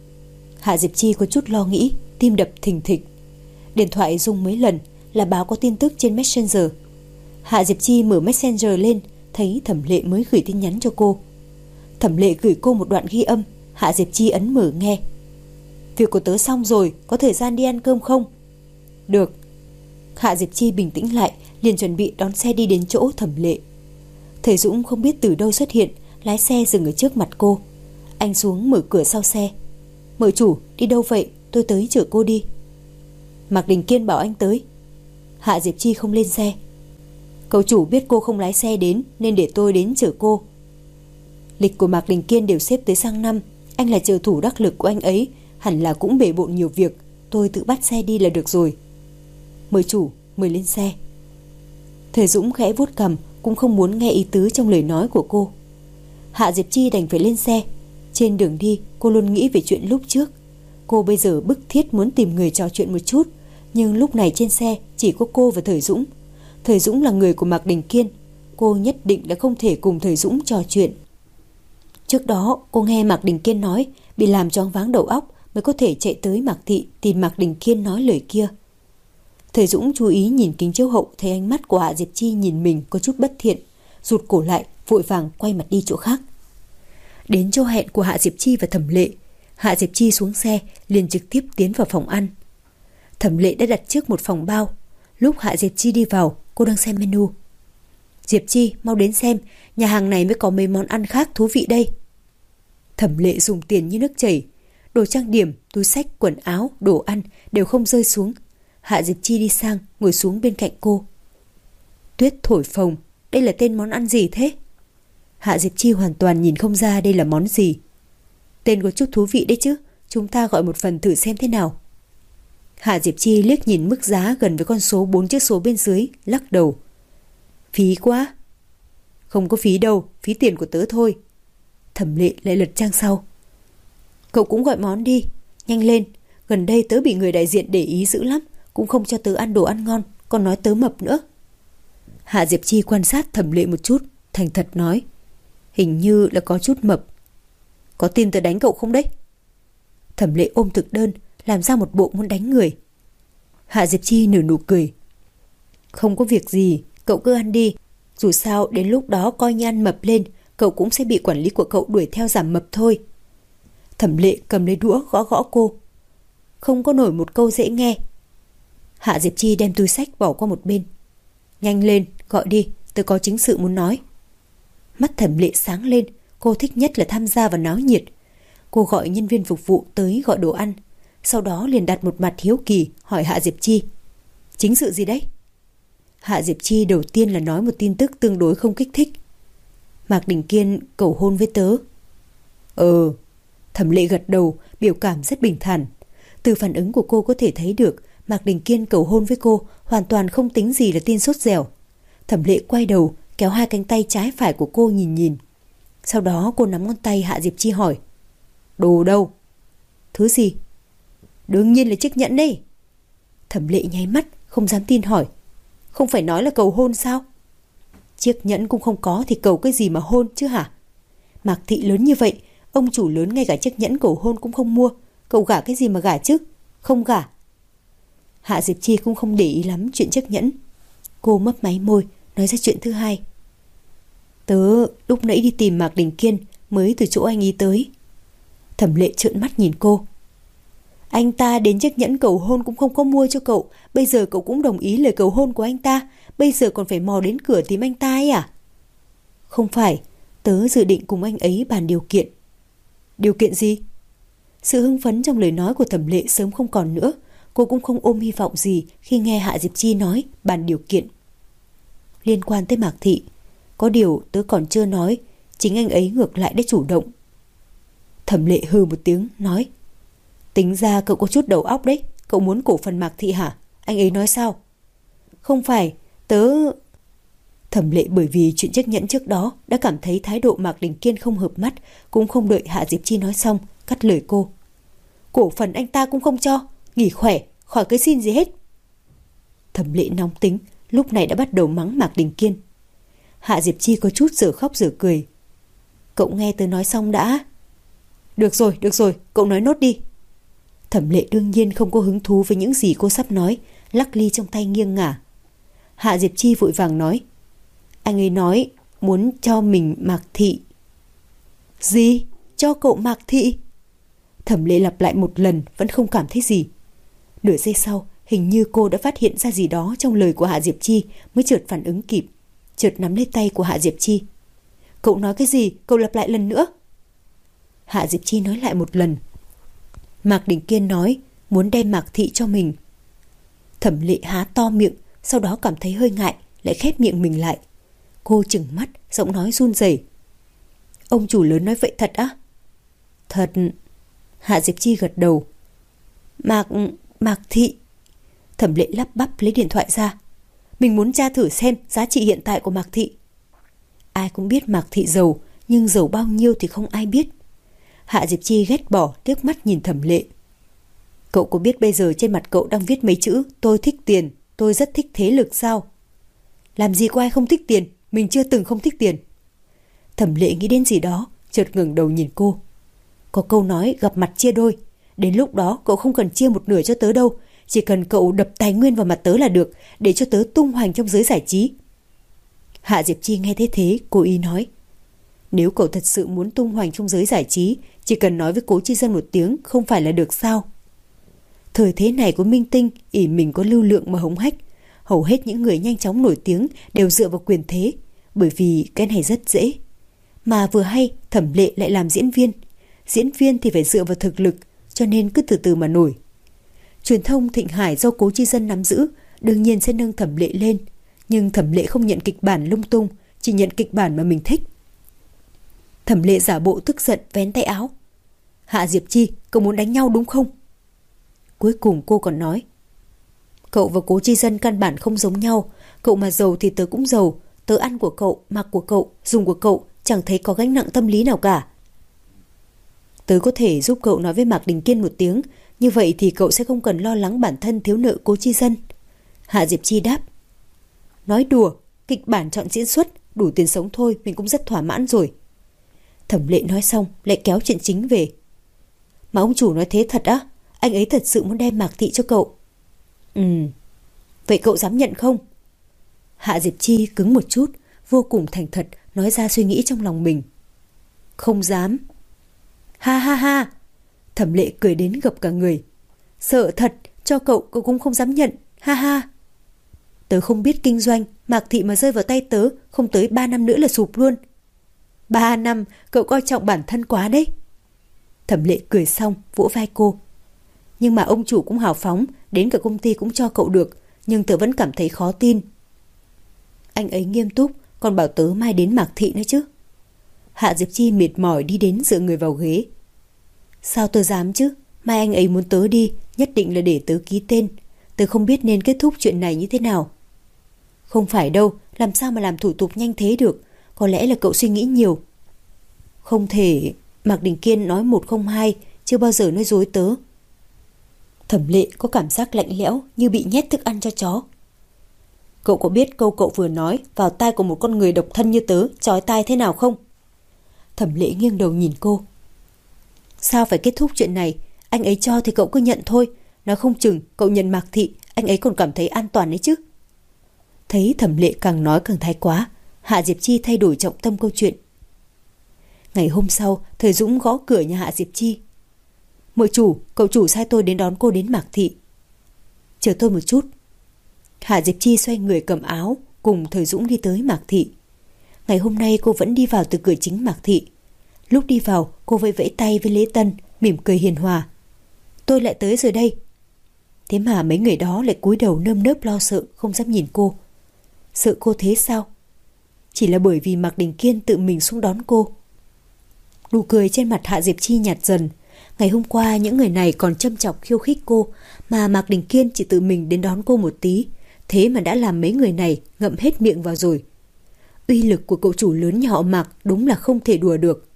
Hạ Diệp Chi có chút lo nghĩ, tim đập thình thịch. Điện thoại rung mấy lần là báo có tin tức trên Messenger. Hạ Diệp Chi mở Messenger lên, thấy Thẩm Lệ mới gửi tin nhắn cho cô. Thẩm Lệ gửi cô một đoạn ghi âm. Hạ Diệp Chi ấn mở nghe. Việc của tớ xong rồi, có thời gian đi ăn cơm không? Được. Hạ Diệp Chi bình tĩnh lại, liền chuẩn bị đón xe đi đến chỗ Thẩm Lệ. Thầy Dũng không biết từ đâu xuất hiện, lái xe dừng ở trước mặt cô. Anh xuống mở cửa sau xe. Mợ chủ, đi đâu vậy? Tôi tới chở cô đi. Mạc Đình Kiên bảo anh tới. Hạ Diệp Chi không lên xe. Cậu chủ biết cô không lái xe đến nên để tôi đến chở cô. Lịch của Mạc Đình Kiên đều xếp tới sang năm. Anh là trợ thủ đắc lực của anh ấy, hẳn là cũng bề bộn nhiều việc. Tôi tự bắt xe đi là được rồi. Mời chủ, mời lên xe. Thầy Dũng khẽ vuốt cằm, cũng không muốn nghe ý tứ trong lời nói của cô. Hạ Diệp Chi đành phải lên xe. Trên đường đi cô luôn nghĩ về chuyện lúc trước. Cô bây giờ bức thiết muốn tìm người trò chuyện một chút. Nhưng lúc này trên xe chỉ có cô và Thời Dũng. Thời Dũng là người của Mạc Đình Kiên. Cô nhất định đã không thể cùng Thời Dũng trò chuyện. Trước đó cô nghe Mạc Đình Kiên nói bị làm choáng váng đầu óc mới có thể chạy tới Mạc Thị tìm Mạc Đình Kiên nói lời kia. Thời Dũng chú ý nhìn kính chiếu hậu, thấy ánh mắt của Hạ Diệp Chi nhìn mình có chút bất thiện, rụt cổ lại, vội vàng quay mặt đi chỗ khác. Đến chỗ hẹn của Hạ Diệp Chi và Thẩm Lệ, Hạ Diệp Chi xuống xe liền trực tiếp tiến vào phòng ăn. Thẩm Lệ đã đặt trước một phòng bao. Lúc Hạ Diệp Chi đi vào, cô đang xem menu. Diệp Chi, mau đến xem, nhà hàng này mới có mấy món ăn khác thú vị đây. Thẩm Lệ dùng tiền như nước chảy, đồ trang điểm, túi xách, quần áo, đồ ăn đều không rơi xuống. Hạ Diệp Chi đi sang ngồi xuống bên cạnh cô. Tuyết thổi phồng, đây là tên món ăn gì thế? Hạ Diệp Chi hoàn toàn nhìn không ra đây là món gì. Tên có chút thú vị đấy chứ, chúng ta gọi một phần thử xem thế nào. Hạ Diệp Chi liếc nhìn mức giá gần với con số 4 chữ số bên dưới, lắc đầu. Phí quá. Không có phí đâu, phí tiền của tớ thôi. Thẩm Lệ lại lật trang sau. Cậu cũng gọi món đi, nhanh lên. Gần đây tớ bị người đại diện để ý dữ lắm, cũng không cho tớ ăn đồ ăn ngon, còn nói tớ mập nữa. Hạ Diệp Chi quan sát Thẩm Lệ một chút, thành thật nói. Hình như là có chút mập. Có tin tớ đánh cậu không đấy? Thẩm Lệ ôm thực đơn, làm ra một bộ muốn đánh người. Hạ Diệp Chi nở nụ cười. Không có việc gì, cậu cứ ăn đi. Dù sao đến lúc đó coi như ăn mập lên, cậu cũng sẽ bị quản lý của cậu đuổi theo giảm mập thôi. Thẩm Lệ cầm lấy đũa gõ gõ cô. Không có nổi một câu dễ nghe. Hạ Diệp Chi đem túi xách bỏ qua một bên. Nhanh lên, gọi đi, tớ có chính sự muốn nói. Mắt Thẩm Lệ sáng lên, cô thích nhất là tham gia vào náo nhiệt. Cô gọi nhân viên phục vụ tới gọi đồ ăn, sau đó liền đặt một mặt hiếu kỳ hỏi Hạ Diệp Chi. Chính sự gì đấy? Hạ Diệp Chi đầu tiên là nói một tin tức tương đối không kích thích. Mạc Đình Kiên cầu hôn với tớ. Thẩm Lệ gật đầu, biểu cảm rất bình thản. Từ phản ứng của cô có thể thấy được Mạc Đình Kiên cầu hôn với cô hoàn toàn không tính gì là tin sốt dẻo. Thẩm Lệ quay đầu kéo hai cánh tay trái phải của cô nhìn. Sau đó cô nắm ngón tay Hạ Diệp Chi hỏi. Đồ đâu? Thứ gì? Đương nhiên là chiếc nhẫn đây. Thẩm Lệ nháy mắt, không dám tin hỏi. Không phải nói là cầu hôn sao? Chiếc nhẫn cũng không có thì cầu cái gì mà hôn chứ hả? Mạc Thị lớn như vậy, ông chủ lớn ngay cả chiếc nhẫn cầu hôn cũng không mua. Cậu gả cái gì mà gả chứ? Không gả. Hạ Diệp Chi cũng không để ý lắm chuyện chiếc nhẫn. Cô mấp máy môi, nói ra chuyện thứ hai. Tớ lúc nãy đi tìm Mạc Đình Kiên, mới từ chỗ anh ấy tới. Thẩm Lệ trợn mắt nhìn cô. Anh ta đến chiếc nhẫn cầu hôn cũng không có mua cho cậu. Bây giờ cậu cũng đồng ý lời cầu hôn của anh ta. Bây giờ còn phải mò đến cửa tìm anh ta ấy à? Không phải, tớ dự định cùng anh ấy bàn điều kiện. Điều kiện gì? Sự hưng phấn trong lời nói của Thẩm Lệ sớm không còn nữa. Cô cũng không ôm hy vọng gì khi nghe Hạ Diệp Chi nói bàn điều kiện. Liên quan tới Mạc Thị, có điều tớ còn chưa nói, chính anh ấy ngược lại đã chủ động. Thẩm Lệ hừ một tiếng nói. Tính ra cậu có chút đầu óc đấy. Cậu muốn cổ phần Mạc Thị hả? Anh ấy nói sao? Không phải, tớ... Thẩm Lệ bởi vì chuyện chiếc nhẫn trước đó đã cảm thấy thái độ Mạc Đình Kiên không hợp mắt, cũng không đợi Hạ Diệp Chi nói xong, cắt lời cô. Cổ phần anh ta cũng không cho, nghỉ khỏe, khỏi cái xin gì hết. Thẩm Lệ nóng tính, lúc này đã bắt đầu mắng Mạc Đình Kiên. Hạ Diệp Chi có chút dở khóc dở cười. Cậu nghe tớ nói xong đã. Được rồi, cậu nói nốt đi. Thẩm Lệ đương nhiên không có hứng thú với những gì cô sắp nói, lắc ly trong tay nghiêng ngả. Hạ Diệp Chi vội vàng nói. Anh ấy nói muốn cho mình Mạc Thị. Gì? Cho cậu Mạc Thị? Thẩm Lệ lặp lại một lần vẫn không cảm thấy gì. Nửa giây sau, hình như cô đã phát hiện ra gì đó trong lời của Hạ Diệp Chi, mới chợt phản ứng kịp, chợt nắm lấy tay của Hạ Diệp Chi. Cậu nói cái gì? Cậu lặp lại lần nữa. Hạ Diệp Chi nói lại một lần. Mạc Đình Kiên nói muốn đem Mạc Thị cho mình. Thẩm Lệ há to miệng, sau đó cảm thấy hơi ngại, lại khép miệng mình lại. Cô trừng mắt, giọng nói run rẩy. Ông chủ lớn nói vậy thật á? Thật. Hạ Diệp Chi gật đầu. Mạc Thị. Thẩm Lệ lắp bắp lấy điện thoại ra. Mình muốn tra thử xem giá trị hiện tại của Mạc Thị. Ai cũng biết Mạc Thị giàu, nhưng giàu bao nhiêu thì không ai biết. Hạ Diệp Chi ghét bỏ, liếc mắt nhìn Thẩm Lệ. Cậu có biết bây giờ trên mặt cậu đang viết mấy chữ tôi thích tiền, tôi rất thích thế lực sao? Làm gì có ai không thích tiền, mình chưa từng không thích tiền. Thẩm Lệ nghĩ đến gì đó, chợt ngẩng đầu nhìn cô. Có câu nói gặp mặt chia đôi. Đến lúc đó cậu không cần chia một nửa cho tớ đâu, chỉ cần cậu đập tài nguyên vào mặt tớ là được, để cho tớ tung hoành trong giới giải trí. Hạ Diệp Chi nghe thế thế, cố ý nói. Nếu cậu thật sự muốn tung hoành trong giới giải trí, chỉ cần nói với Cố Chi Dân một tiếng không phải là được sao? Thời thế này của minh tinh ỷ mình có lưu lượng mà hống hách. Hầu hết những người nhanh chóng nổi tiếng đều dựa vào quyền thế, bởi vì cái này rất dễ. Mà vừa hay Thẩm Lệ lại làm diễn viên. Diễn viên thì phải dựa vào thực lực, cho nên cứ từ từ mà nổi. Truyền thông Thịnh Hải do Cố Chi Dân nắm giữ, đương nhiên sẽ nâng Thẩm Lệ lên. Nhưng Thẩm Lệ không nhận kịch bản lung tung, chỉ nhận kịch bản mà mình thích. Thẩm Lệ giả bộ tức giận vén tay áo. Hạ Diệp Chi, cậu muốn đánh nhau đúng không? Cuối cùng cô còn nói. Cậu và Cố Chi Dân căn bản không giống nhau. Cậu mà giàu thì tớ cũng giàu. Tớ ăn của cậu, mặc của cậu, dùng của cậu, chẳng thấy có gánh nặng tâm lý nào cả. Tớ có thể giúp cậu nói với Mạc Đình Kiên một tiếng, như vậy thì cậu sẽ không cần lo lắng bản thân thiếu nợ Cố Chi Dân. Hạ Diệp Chi đáp. Nói đùa, kịch bản chọn diễn xuất, đủ tiền sống thôi, mình cũng rất thỏa mãn rồi. Thẩm Lệ nói xong lại kéo chuyện chính về. Mà ông chủ nói thế thật á? Anh ấy thật sự muốn đem Mạc Thị cho cậu? Vậy cậu dám nhận không? Hạ Diệp Chi cứng một chút, vô cùng thành thật nói ra suy nghĩ trong lòng mình. Không dám. Ha ha ha. Thẩm Lệ cười đến gập cả người. Sợ thật, cho cậu cũng không dám nhận. Ha ha. Tớ không biết kinh doanh, Mạc Thị mà rơi vào tay tớ, không tới 3 năm nữa là sụp luôn. 3 năm, cậu coi trọng bản thân quá đấy. Thẩm Lệ cười xong, vỗ vai cô. Nhưng mà ông chủ cũng hào phóng, đến cả công ty cũng cho cậu được, nhưng tớ vẫn cảm thấy khó tin. Anh ấy nghiêm túc, còn bảo tớ mai đến Mạc Thị nữa chứ. Hạ Diệp Chi mệt mỏi đi đến dựa người vào ghế. Sao tớ dám chứ, mai anh ấy muốn tớ đi, nhất định là để tớ ký tên. Tớ không biết nên kết thúc chuyện này như thế nào. Không phải đâu, làm sao mà làm thủ tục nhanh thế được, có lẽ là cậu suy nghĩ nhiều. Không thể, Mạc Đình Kiên nói 102, chưa bao giờ nói dối tớ. Thẩm Lệ có cảm giác lạnh lẽo như bị nhét thức ăn cho chó. Cậu có biết câu cậu vừa nói vào tai của một con người độc thân như tớ chói tai thế nào không? Thẩm Lệ nghiêng đầu nhìn cô. Sao phải kết thúc chuyện này? Anh ấy cho thì cậu cứ nhận thôi. Nói không chừng cậu nhận Mạc Thị, anh ấy còn cảm thấy an toàn đấy chứ. Thấy Thẩm Lệ càng nói càng thái quá, Hạ Diệp Chi thay đổi trọng tâm câu chuyện. Ngày hôm sau, thầy Dũng gõ cửa nhà Hạ Diệp Chi. Mợ chủ, cậu chủ sai tôi đến đón cô đến Mạc Thị. Chờ tôi một chút. Hạ Diệp Chi xoay người cầm áo, cùng thầy Dũng đi tới Mạc Thị. Ngày hôm nay cô vẫn đi vào từ cửa chính Mạc Thị. Lúc đi vào, cô vẫy vẫy tay với Lễ Tân, mỉm cười hiền hòa. Tôi lại tới rồi đây. Thế mà mấy người đó lại cúi đầu nơm nớp lo sợ, không dám nhìn cô. Sợ cô thế sao? Chỉ là bởi vì Mạc Đình Kiên tự mình xuống đón cô. Nụ cười trên mặt Hạ Diệp Chi nhạt dần. Ngày hôm qua những người này còn châm chọc khiêu khích cô, mà Mạc Đình Kiên chỉ tự mình đến đón cô một tí, thế mà đã làm mấy người này ngậm hết miệng vào rồi. Uy lực của cậu chủ lớn nhà họ Mạc đúng là không thể đùa được.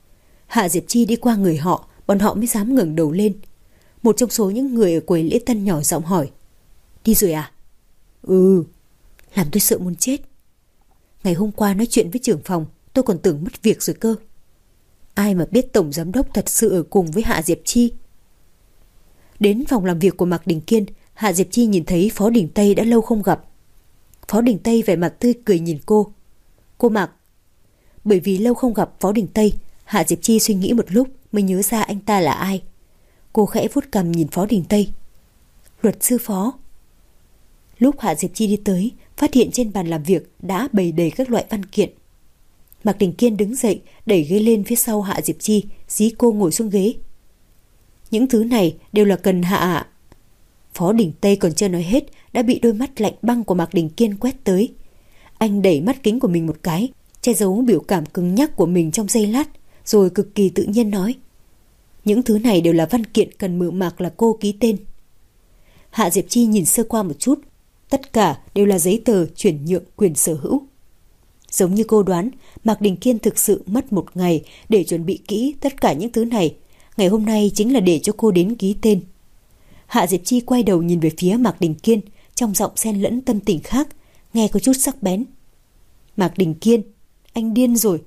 Hạ Diệp Chi đi qua người họ, bọn họ mới dám ngẩng đầu lên. Một trong số những người ở quầy lễ tân nhỏ giọng hỏi. Đi rồi à? Ừ. Làm tôi sợ muốn chết. Ngày hôm qua nói chuyện với trưởng phòng, tôi còn tưởng mất việc rồi cơ. Ai mà biết tổng giám đốc thật sự ở cùng với Hạ Diệp Chi. Đến phòng làm việc của Mạc Đình Kiên, Hạ Diệp Chi nhìn thấy Phó Đình Tây đã lâu không gặp. Phó Đình Tây vẻ mặt tươi cười nhìn cô. Cô Mạc. Bởi vì lâu không gặp Phó Đình Tây, Hạ Diệp Chi suy nghĩ một lúc mới nhớ ra anh ta là ai. Cô khẽ vuốt cằm nhìn Phó Đình Tây. Luật sư Phó. Lúc Hạ Diệp Chi đi tới, phát hiện trên bàn làm việc đã bày đầy các loại văn kiện. Mạc Đình Kiên đứng dậy, đẩy ghế lên phía sau Hạ Diệp Chi, dí cô ngồi xuống ghế. Những thứ này đều là cần Hạ ạ. Phó Đình Tây còn chưa nói hết đã bị đôi mắt lạnh băng của Mạc Đình Kiên quét tới. Anh đẩy mắt kính của mình một cái, che giấu biểu cảm cứng nhắc của mình trong giây lát, rồi cực kỳ tự nhiên nói. Những thứ này đều là văn kiện cần mượn Mạc là cô ký tên. Hạ Diệp Chi nhìn sơ qua một chút, tất cả đều là giấy tờ chuyển nhượng quyền sở hữu. Giống như cô đoán, Mạc Đình Kiên thực sự mất một ngày để chuẩn bị kỹ tất cả những thứ này. Ngày hôm nay chính là để cho cô đến ký tên. Hạ Diệp Chi quay đầu nhìn về phía Mạc Đình Kiên, trong giọng xen lẫn tâm tình khác, nghe có chút sắc bén. Mạc Đình Kiên, anh điên rồi.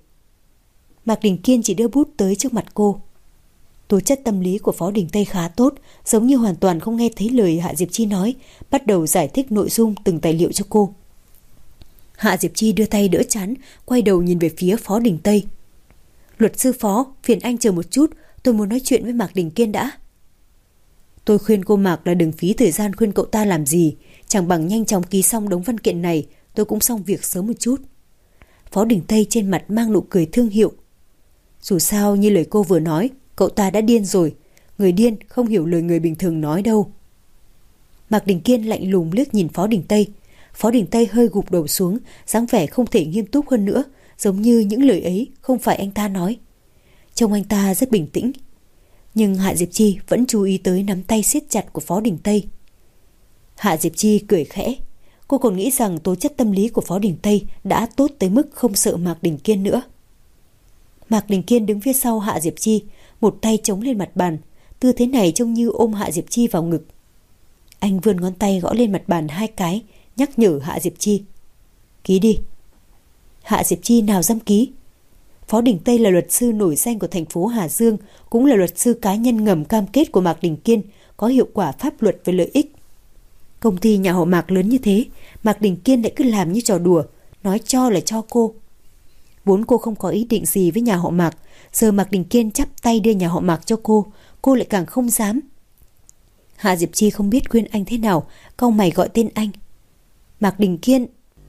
Mạc Đình Kiên chỉ đưa bút tới trước mặt cô. Tố chất tâm lý của Phó Đình Tây khá tốt, giống như hoàn toàn không nghe thấy lời Hạ Diệp Chi nói, bắt đầu giải thích nội dung từng tài liệu cho cô. Hạ Diệp Chi đưa tay đỡ trán, quay đầu nhìn về phía Phó Đình Tây. Luật sư Phó, phiền anh chờ một chút, tôi muốn nói chuyện với Mạc Đình Kiên đã. Tôi khuyên cô Mạc là đừng phí thời gian khuyên cậu ta làm gì, chẳng bằng nhanh chóng ký xong đống văn kiện này, tôi cũng xong việc sớm một chút. Phó Đình Tây trên mặt mang nụ cười thương hiệu. Dù sao như lời cô vừa nói, cậu ta đã điên rồi, người điên không hiểu lời người bình thường nói đâu. Mạc Đình Kiên lạnh lùng liếc nhìn Phó Đình Tây. Phó Đình Tây hơi gục đầu xuống, dáng vẻ không thể nghiêm túc hơn nữa, giống như những lời ấy không phải anh ta nói. Trông anh ta rất bình tĩnh. Nhưng Hạ Diệp Chi vẫn chú ý tới nắm tay siết chặt của Phó Đình Tây. Hạ Diệp Chi cười khẽ. Cô còn nghĩ rằng tố chất tâm lý của Phó Đình Tây đã tốt tới mức không sợ Mạc Đình Kiên nữa. Mạc Đình Kiên đứng phía sau Hạ Diệp Chi, một tay chống lên mặt bàn. Tư thế này trông như ôm Hạ Diệp Chi vào ngực. Anh vươn ngón tay gõ lên mặt bàn 2 cái, nhắc nhở Hạ Diệp Chi. Ký đi. Hạ Diệp Chi nào dám ký. Phó Đình Tây là luật sư nổi danh của thành phố Hà Dương, cũng là luật sư cá nhân ngầm cam kết của Mạc Đình Kiên, có hiệu quả pháp luật với lợi ích. Công ty nhà họ Mạc lớn như thế, Mạc Đình Kiên lại cứ làm như trò đùa, nói cho là cho cô. Vốn cô không có ý định gì với nhà họ Mạc, giờ Mạc Đình Kiên chắp tay đưa nhà họ Mạc cho cô lại càng không dám. Hạ Diệp Chi không biết khuyên anh thế nào, cau mày gọi tên anh. Mạc Đình Kiên.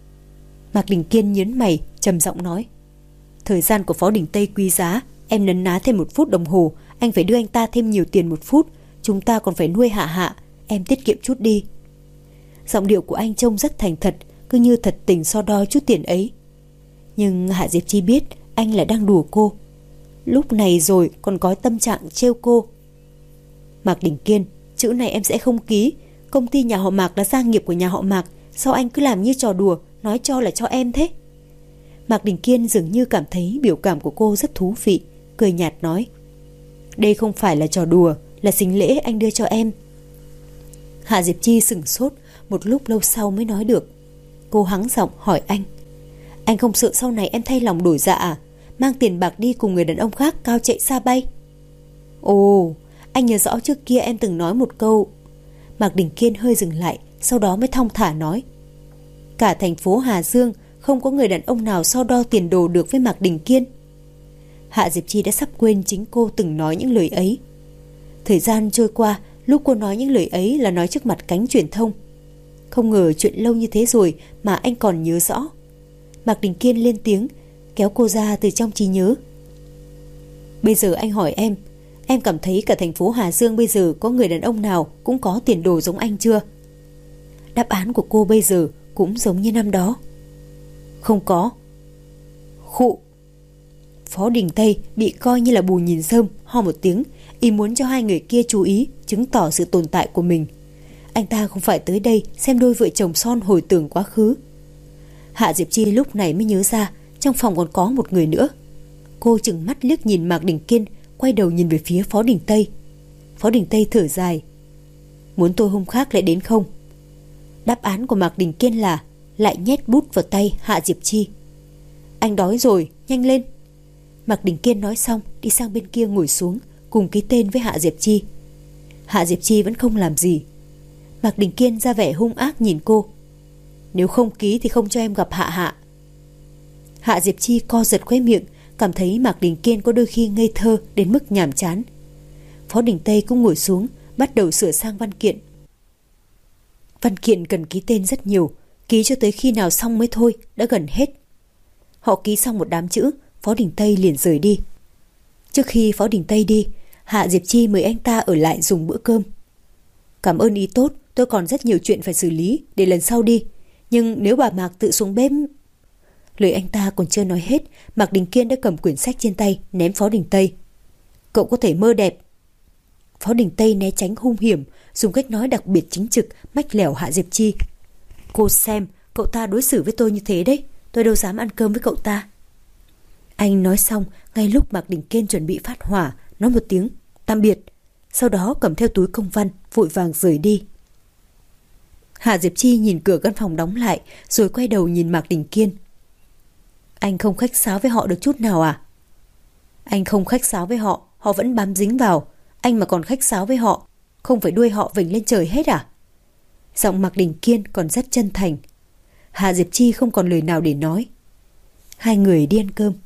Mạc Đình Kiên nhớn mày, trầm giọng nói. Thời gian của Phó Đình Tây quý giá, em nấn ná thêm 1 phút đồng hồ, anh phải đưa anh ta thêm nhiều tiền 1 phút, chúng ta còn phải nuôi Hạ, em tiết kiệm chút đi. Giọng điệu của anh trông rất thành thật, cứ như thật tình so đo chút tiền ấy. Nhưng Hạ Diệp Chi biết anh là đang đùa cô. Lúc này rồi còn có tâm trạng trêu cô. Mạc Đình Kiên, chữ này em sẽ không ký. Công ty nhà họ Mạc là gia nghiệp của nhà họ Mạc, sao anh cứ làm như trò đùa, nói cho là cho em thế? Mạc Đình Kiên dường như cảm thấy biểu cảm của cô rất thú vị, cười nhạt nói. Đây không phải là trò đùa, là sính lễ anh đưa cho em. Hạ Diệp Chi sửng sốt, một lúc lâu sau mới nói được. Cô hắng giọng hỏi anh. Anh không sợ sau này em thay lòng đổi dạ à? Mang tiền bạc đi cùng người đàn ông khác cao chạy xa bay? Ồ, anh nhớ rõ trước kia em từng nói một câu. Mạc Đình Kiên hơi dừng lại, sau đó mới thong thả nói. Cả thành phố Hà Dương không có người đàn ông nào so đo tiền đồ được với Mạc Đình Kiên. Hạ Diệp Chi đã sắp quên chính cô từng nói những lời ấy. Thời gian trôi qua, lúc cô nói những lời ấy là nói trước mặt cánh truyền thông. Không ngờ chuyện lâu như thế rồi mà anh còn nhớ rõ. Mạc Đình Kiên lên tiếng, kéo cô ra từ trong trí nhớ. Bây giờ anh hỏi em cảm thấy cả thành phố Hà Dương bây giờ có người đàn ông nào cũng có tiền đồ giống anh chưa? Đáp án của cô bây giờ cũng giống như năm đó. Không có. Khụ. Phó Đình Tây bị coi như là bù nhìn rơm, ho một tiếng, ý muốn cho 2 người kia chú ý, chứng tỏ sự tồn tại của mình. Anh ta không phải tới đây xem đôi vợ chồng son hồi tưởng quá khứ. Hạ Diệp Chi lúc này mới nhớ ra trong phòng còn có một người nữa. Cô chừng mắt liếc nhìn Mạc Đình Kiên, quay đầu nhìn về phía Phó Đình Tây. Phó Đình Tây thở dài. Muốn tôi hôm khác lại đến không? Đáp án của Mạc Đình Kiên là lại nhét bút vào tay Hạ Diệp Chi. Anh đói rồi, nhanh lên. Mạc Đình Kiên nói xong đi sang bên kia ngồi xuống, cùng ký tên với Hạ Diệp Chi. Hạ Diệp Chi vẫn không làm gì. Mạc Đình Kiên ra vẻ hung ác nhìn cô. Nếu không ký thì không cho em gặp Hạ Hạ. Hạ Diệp Chi co giật khóe miệng, cảm thấy Mạc Đình Kiên có đôi khi ngây thơ đến mức nhàm chán. Phó Đình Tây cũng ngồi xuống, bắt đầu sửa sang văn kiện. Văn kiện cần ký tên rất nhiều, ký cho tới khi nào xong mới thôi, đã gần hết. Họ ký xong một đám chữ, Phó Đình Tây liền rời đi. Trước khi Phó Đình Tây đi, Hạ Diệp Chi mời anh ta ở lại dùng bữa cơm. Cảm ơn ý tốt, tôi còn rất nhiều chuyện phải xử lý, để lần sau đi. Nhưng nếu bà Mạc tự xuống bếp... Lời anh ta còn chưa nói hết, Mạc Đình Kiên đã cầm quyển sách trên tay ném Phó Đình Tây. Cậu có thể mơ đẹp. Phó Đình Tây né tránh hung hiểm, dùng cách nói đặc biệt chính trực, mách lẻo Hạ Diệp Chi. Cô xem, cậu ta đối xử với tôi như thế đấy, tôi đâu dám ăn cơm với cậu ta. Anh nói xong, ngay lúc Mạc Đình Kiên chuẩn bị phát hỏa, nói một tiếng tạm biệt, sau đó cầm theo túi công văn, vội vàng rời đi. Hạ Diệp Chi nhìn cửa căn phòng đóng lại, rồi quay đầu nhìn Mạc Đình Kiên. Anh không khách sáo với họ được chút nào à? Anh không khách sáo với họ, họ vẫn bám dính vào. Anh mà còn khách sáo với họ, không phải đuôi họ vểnh lên trời hết à? Giọng Mạc Đình Kiên còn rất chân thành. Hạ Diệp Chi không còn lời nào để nói. Hai người đi ăn cơm.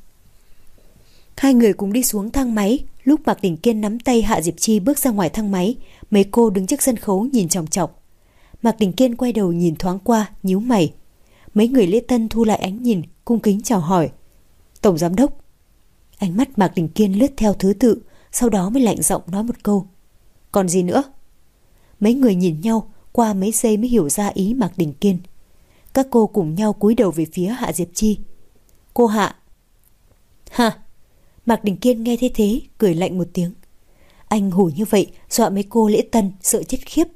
Hai người cùng đi xuống thang máy. Lúc Mạc Đình Kiên nắm tay Hạ Diệp Chi bước ra ngoài thang máy, mấy cô đứng trước sân khấu nhìn chòng chọc. Mạc Đình Kiên quay đầu nhìn thoáng qua, nhíu mày. Mấy người lễ tân thu lại ánh nhìn, cung kính chào hỏi. Tổng giám đốc. Ánh mắt Mạc Đình Kiên lướt theo thứ tự, sau đó mới lạnh giọng nói một câu. Còn gì nữa? Mấy người nhìn nhau, qua mấy giây mới hiểu ra ý Mạc Đình Kiên. Các cô cùng nhau cúi đầu về phía Hạ Diệp Chi. Cô Hạ. Hả? Mạc Đình Kiên nghe thế thế, cười lạnh một tiếng. Anh hù như vậy, dọa mấy cô lễ tân sợ chết khiếp.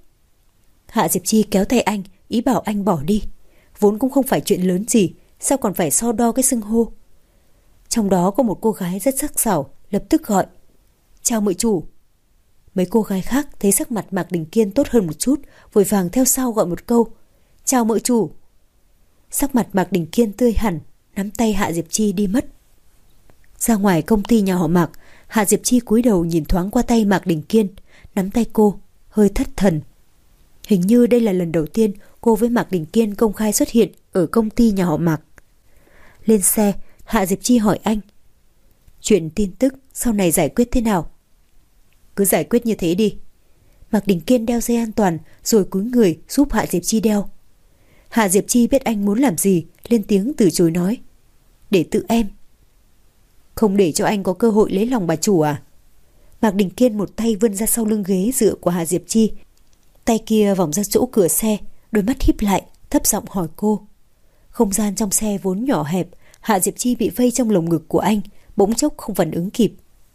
Hạ Diệp Chi kéo tay anh, ý bảo anh bỏ đi. Vốn cũng không phải chuyện lớn gì, sao còn phải so đo cái xưng hô. Trong đó có một cô gái rất sắc sảo, lập tức gọi. Chào mợ chủ. Mấy cô gái khác thấy sắc mặt Mạc Đình Kiên tốt hơn một chút, vội vàng theo sau gọi một câu. Chào mợ chủ. Sắc mặt Mạc Đình Kiên tươi hẳn, nắm tay Hạ Diệp Chi đi mất. Ra ngoài công ty nhà họ Mạc, Hạ Diệp Chi cúi đầu nhìn thoáng qua tay Mạc Đình Kiên, nắm tay cô, hơi thất thần. Hình như đây là lần đầu tiên cô với Mạc Đình Kiên công khai xuất hiện ở công ty nhà họ Mạc. Lên xe, Hạ Diệp Chi hỏi anh. Chuyện tin tức sau này giải quyết thế nào? Cứ giải quyết như thế đi. Mạc Đình Kiên đeo dây an toàn rồi cúi người giúp Hạ Diệp Chi đeo. Hạ Diệp Chi biết anh muốn làm gì, lên tiếng từ chối nói. Để tự em. Không để cho anh có cơ hội lấy lòng bà chủ à? Mạc Đình Kiên một tay vươn ra sau lưng ghế dựa của Hạ Diệp Chi, tay kia vòng ra chỗ cửa xe, đôi mắt híp lại, thấp giọng hỏi cô. Không gian trong xe vốn nhỏ hẹp, Hạ Diệp Chi bị vây trong lồng ngực của anh, bỗng chốc không phản ứng kịp.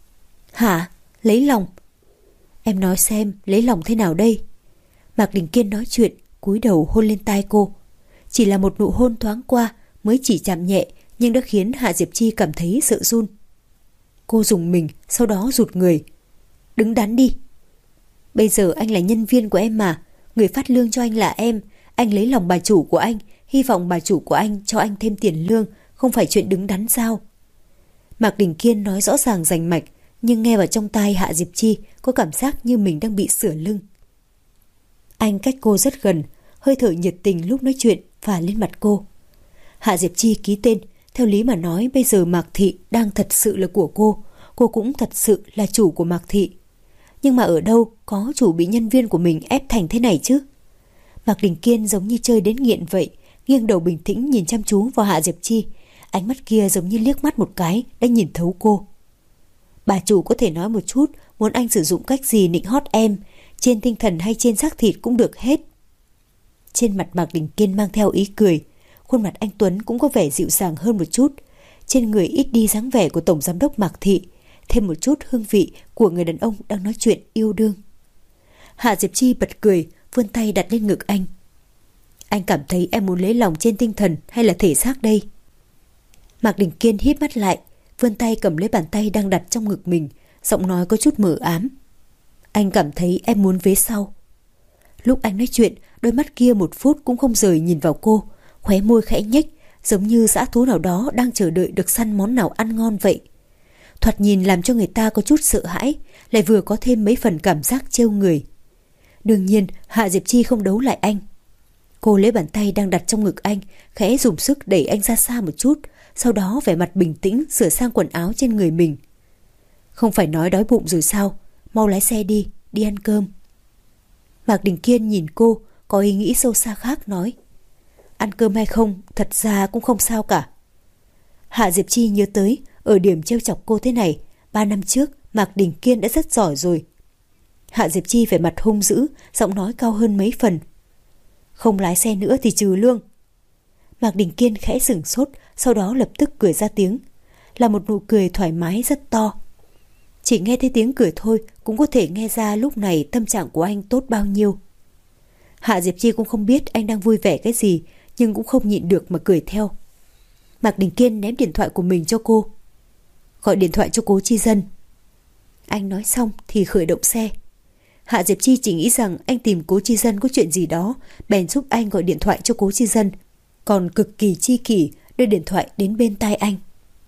Hả? Lấy lòng? Em nói xem, lấy lòng thế nào đây? Mạc Đình Kiên nói chuyện, cúi đầu hôn lên tai cô. Chỉ là một nụ hôn thoáng qua, mới chỉ chạm nhẹ, nhưng đã khiến Hạ Diệp Chi cảm thấy sợ run. Cô rùng mình, sau đó rụt người. Đứng đắn đi. Bây giờ anh là nhân viên của em mà, người phát lương cho anh là em. Anh lấy lòng bà chủ của anh, hy vọng bà chủ của anh cho anh thêm tiền lương, không phải chuyện đứng đắn sao? Mạc Đình Kiên nói rõ ràng rành mạch, nhưng nghe vào trong tai Hạ Diệp Chi có cảm giác như mình đang bị sửa lưng. Anh cách cô rất gần, hơi thở nhiệt tình lúc nói chuyện phả lên mặt cô. Hạ Diệp Chi ký tên, theo lý mà nói bây giờ Mạc Thị đang thật sự là của cô cũng thật sự là chủ của Mạc Thị. Nhưng mà ở đâu có chủ bị nhân viên của mình ép thành thế này chứ? Mạc Đình Kiên giống như chơi đến nghiện vậy, nghiêng đầu bình tĩnh nhìn chăm chú vào Hạ Diệp Chi, ánh mắt kia giống như liếc mắt một cái đã nhìn thấu cô. Bà chủ có thể nói một chút muốn anh sử dụng cách gì nịnh hót em, trên tinh thần hay trên xác thịt cũng được hết. Trên mặt Mạc Đình Kiên mang theo ý cười, khuôn mặt anh Tuấn cũng có vẻ dịu dàng hơn một chút, trên người ít đi dáng vẻ của tổng giám đốc Mạc Thị, thêm một chút hương vị của người đàn ông đang nói chuyện yêu đương. Hạ Diệp Chi bật cười, vươn tay đặt lên ngực anh. Anh cảm thấy em muốn lấy lòng trên tinh thần hay là thể xác đây? Mạc Đình Kiên híp mắt lại, vươn tay cầm lấy bàn tay đang đặt trong ngực mình, giọng nói có chút mờ ám. Anh cảm thấy em muốn vế sau. Lúc anh nói chuyện, đôi mắt kia một phút cũng không rời nhìn vào cô, khóe môi khẽ nhếch, giống như dã thú nào đó đang chờ đợi được săn món nào ăn ngon vậy. Thoạt nhìn làm cho người ta có chút sợ hãi, lại vừa có thêm mấy phần cảm giác trêu người. Đương nhiên Hạ Diệp Chi không đấu lại anh. Cô lấy bàn tay đang đặt trong ngực anh, khẽ dùng sức đẩy anh ra xa một chút, sau đó vẻ mặt bình tĩnh sửa sang quần áo trên người mình. Không phải nói đói bụng rồi sao, mau lái xe đi, đi ăn cơm. Mạc Đình Kiên nhìn cô, có ý nghĩ sâu xa khác nói. Ăn cơm hay không, thật ra cũng không sao cả. Hạ Diệp Chi nhớ tới, ở điểm trêu chọc cô thế này, 3 năm trước Mạc Đình Kiên đã rất giỏi rồi. Hạ Diệp Chi vẻ mặt hung dữ, giọng nói cao hơn mấy phần. Không lái xe nữa thì trừ lương. Mạc Đình Kiên khẽ sửng sốt, sau đó lập tức cười ra tiếng, là một nụ cười thoải mái rất to. Chỉ nghe thấy tiếng cười thôi cũng có thể nghe ra lúc này tâm trạng của anh tốt bao nhiêu. Hạ Diệp Chi cũng không biết anh đang vui vẻ cái gì, nhưng cũng không nhịn được mà cười theo. Mạc Đình Kiên ném điện thoại của mình cho cô. Gọi điện thoại cho Cố Chi Dân. Anh nói xong thì khởi động xe. Hạ Diệp Chi chỉ nghĩ rằng anh tìm Cố Chi Dân có chuyện gì đó, bèn giúp anh gọi điện thoại cho Cố Chi Dân, còn cực kỳ chi kỷ đưa điện thoại đến bên tai anh.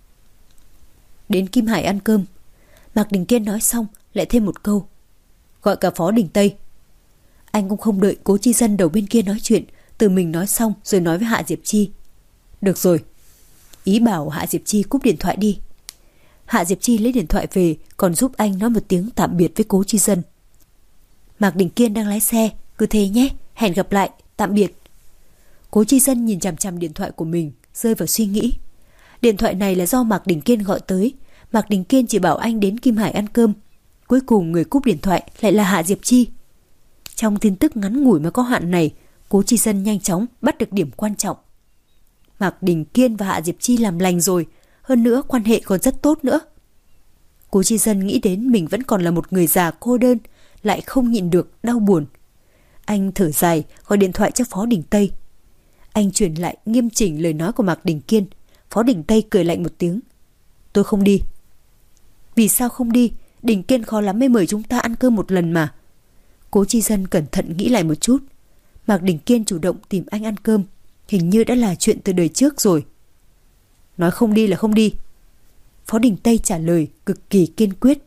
Đến Kim Hải ăn cơm. Mạc Đình Kiên nói xong lại thêm một câu. Gọi cả Phó Đình Tây. Anh cũng không đợi Cố Chi Dân đầu bên kia nói chuyện, tự mình nói xong rồi nói với Hạ Diệp Chi. Được rồi. Ý bảo Hạ Diệp Chi cúp điện thoại đi. Hạ Diệp Chi lấy điện thoại về, còn giúp anh nói một tiếng tạm biệt với Cố Chi Dân. Mạc Đình Kiên đang lái xe, cứ thế nhé, hẹn gặp lại, tạm biệt. Cố Chi Dân nhìn chằm chằm điện thoại của mình, rơi vào suy nghĩ. Điện thoại này là do Mạc Đình Kiên gọi tới. Mạc Đình Kiên chỉ bảo anh đến Kim Hải ăn cơm. Cuối cùng người cúp điện thoại lại là Hạ Diệp Chi. Trong tin tức ngắn ngủi mà có hạn này, Cố Chi Dân nhanh chóng bắt được điểm quan trọng. Mạc Đình Kiên và Hạ Diệp Chi làm lành rồi, hơn nữa quan hệ còn rất tốt nữa. Cố Chi Dân nghĩ đến mình vẫn còn là một người già cô đơn, lại không nhịn được đau buồn. Anh thở dài gọi điện thoại cho Phó Đình Tây. Anh truyền lại nghiêm chỉnh lời nói của Mạc Đình Kiên. Phó Đình Tây cười lạnh một tiếng. Tôi không đi. Vì sao không đi? Đình Kiên khó lắm mới mời chúng ta ăn cơm một lần mà. Cố Chi Dân cẩn thận nghĩ lại một chút. Mạc Đình Kiên chủ động tìm anh ăn cơm, hình như đã là chuyện từ đời trước rồi. Nói không đi là không đi. Phó Đình Tây trả lời cực kỳ kiên quyết.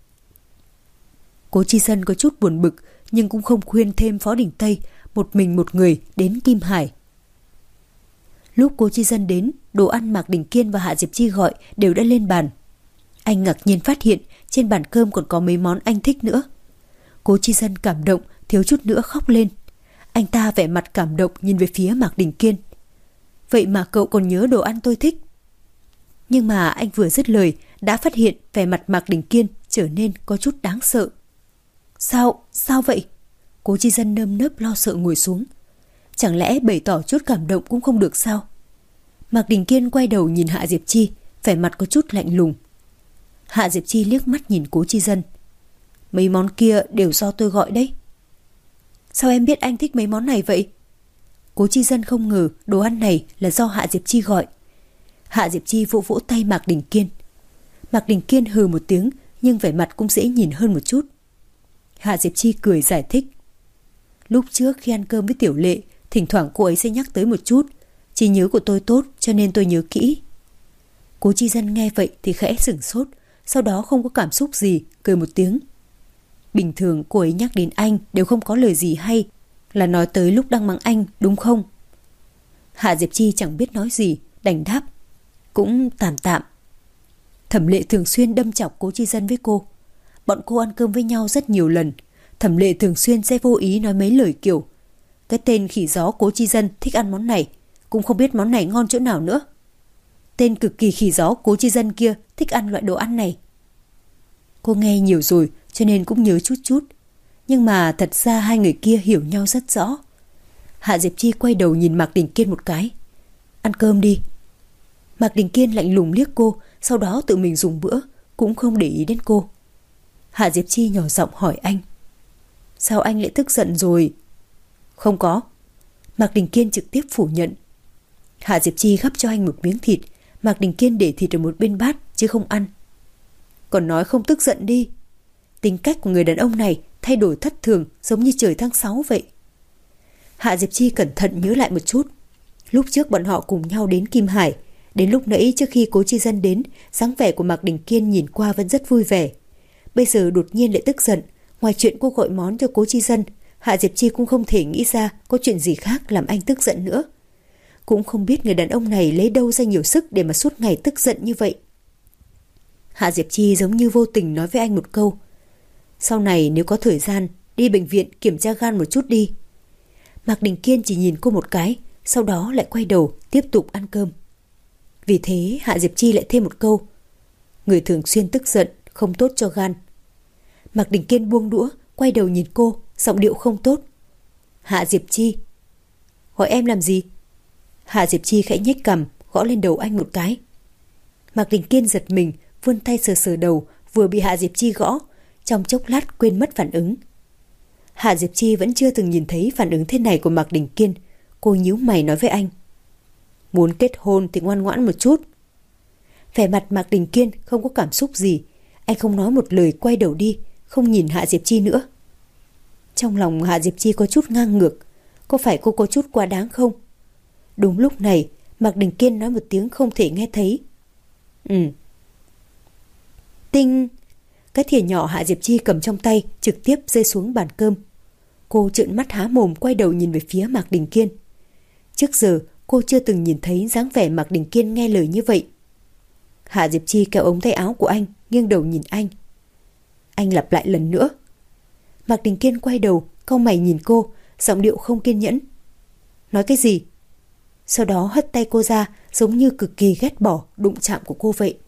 Cố Chi Dân có chút buồn bực, nhưng cũng không khuyên thêm Phó Đình Tây, một mình một người đến Kim Hải. Lúc Cố Chi Dân đến, đồ ăn Mạc Đình Kiên và Hạ Diệp Chi gọi đều đã lên bàn. Anh ngạc nhiên phát hiện trên bàn cơm còn có mấy món anh thích nữa. Cố Chi Dân cảm động, thiếu chút nữa khóc lên. Anh ta vẻ mặt cảm động nhìn về phía Mạc Đình Kiên. Vậy mà cậu còn nhớ đồ ăn tôi thích. Nhưng mà anh vừa dứt lời đã phát hiện vẻ mặt Mạc Đình Kiên trở nên có chút đáng sợ. Sao vậy? Cố Chi Dân nơm nớp lo sợ ngồi xuống. Chẳng lẽ bày tỏ chút cảm động cũng không được sao? Mạc Đình Kiên quay đầu nhìn Hạ Diệp Chi, vẻ mặt có chút lạnh lùng. Hạ Diệp Chi liếc mắt nhìn Cố Chi Dân. Mấy món kia đều do tôi gọi đấy. Sao em biết anh thích mấy món này vậy? Cố Chi Dân không ngờ đồ ăn này là do Hạ Diệp Chi gọi. Hạ Diệp Chi vỗ vỗ tay Mạc Đình Kiên. Mạc Đình Kiên hừ một tiếng, nhưng vẻ mặt cũng dễ nhìn hơn một chút. Hạ Diệp Chi cười giải thích. Lúc trước khi ăn cơm với Tiểu Lệ, thỉnh thoảng cô ấy sẽ nhắc tới một chút. Trí nhớ của tôi tốt cho nên tôi nhớ kỹ. Cố Chi Dân nghe vậy thì khẽ sửng sốt, sau đó không có cảm xúc gì, cười một tiếng. Bình thường cô ấy nhắc đến anh đều không có lời gì hay, là nói tới lúc đang mắng anh đúng không? Hạ Diệp Chi chẳng biết nói gì, đành đáp. Cũng tạm tạm. Thẩm Lệ thường xuyên đâm chọc Cố Chi Dân với cô. Bọn cô ăn cơm với nhau rất nhiều lần. Thẩm Lệ thường xuyên sẽ vô ý nói mấy lời kiểu cái tên khỉ gió Cố Chi Dân thích ăn món này, cũng không biết món này ngon chỗ nào nữa. Tên cực kỳ khỉ gió Cố Chi Dân kia thích ăn loại đồ ăn này. Cô nghe nhiều rồi cho nên cũng nhớ chút chút. Nhưng mà thật ra hai người kia hiểu nhau rất rõ. Hạ Diệp Chi quay đầu nhìn Mạc Đình Kiên một cái. Ăn cơm đi. Mạc Đình Kiên lạnh lùng liếc cô, sau đó tự mình dùng bữa, cũng không để ý đến cô. Hạ Diệp Chi nhỏ giọng hỏi anh. Sao anh lại tức giận rồi? Không có. Mạc Đình Kiên trực tiếp phủ nhận. Hạ Diệp Chi gắp cho anh một miếng thịt. Mạc Đình Kiên để thịt ở một bên bát chứ không ăn. Còn nói không tức giận đi. Tính cách của người đàn ông này thay đổi thất thường, giống như trời tháng 6 vậy. Hạ Diệp Chi cẩn thận nhớ lại một chút. Lúc trước bọn họ cùng nhau đến Kim Hải. Đến lúc nãy trước khi Cố Chi Dân đến, dáng vẻ của Mạc Đình Kiên nhìn qua vẫn rất vui vẻ. Bây giờ đột nhiên lại tức giận. Ngoài chuyện cô gọi món cho Cố Chi Dân, Hạ Diệp Chi cũng không thể nghĩ ra có chuyện gì khác làm anh tức giận nữa. Cũng không biết người đàn ông này lấy đâu ra nhiều sức để mà suốt ngày tức giận như vậy. Hạ Diệp Chi giống như vô tình nói với anh một câu: sau này nếu có thời gian, đi bệnh viện kiểm tra gan một chút đi. Mạc Đình Kiên chỉ nhìn cô một cái, sau đó lại quay đầu tiếp tục ăn cơm. Vì thế Hạ Diệp Chi lại thêm một câu: người thường xuyên tức giận không tốt cho gan. Mạc Đình Kiên buông đũa, quay đầu nhìn cô, giọng điệu không tốt: Hạ Diệp Chi. Hỏi em làm gì? Hạ Diệp Chi khẽ nhếch cằm, gõ lên đầu anh một cái. Mạc Đình Kiên giật mình, vươn tay sờ sờ đầu, vừa bị Hạ Diệp Chi gõ, trong chốc lát quên mất phản ứng. Hạ Diệp Chi vẫn chưa từng nhìn thấy phản ứng thế này của Mạc Đình Kiên. Cô nhíu mày nói với anh: muốn kết hôn thì ngoan ngoãn một chút. Vẻ mặt Mạc Đình Kiên không có cảm xúc gì. Anh không nói một lời, quay đầu đi, không nhìn Hạ Diệp Chi nữa. Trong lòng Hạ Diệp Chi có chút ngang ngược. Có phải cô có chút quá đáng không? Đúng lúc này Mạc Đình Kiên nói một tiếng không thể nghe thấy: Tinh. Cái thìa nhỏ Hạ Diệp Chi cầm trong tay trực tiếp rơi xuống bàn cơm. Cô trợn mắt há mồm, quay đầu nhìn về phía Mạc Đình Kiên. Trước giờ cô chưa từng nhìn thấy dáng vẻ Mạc Đình Kiên nghe lời như vậy. Hạ Diệp Chi kéo ống tay áo của anh, nghiêng đầu nhìn anh. Anh lặp lại lần nữa. Mạc Đình Kiên quay đầu, cau mày nhìn cô, giọng điệu không kiên nhẫn: nói cái gì? Sau đó hất tay cô ra, giống như cực kỳ ghét bỏ đụng chạm của cô vậy.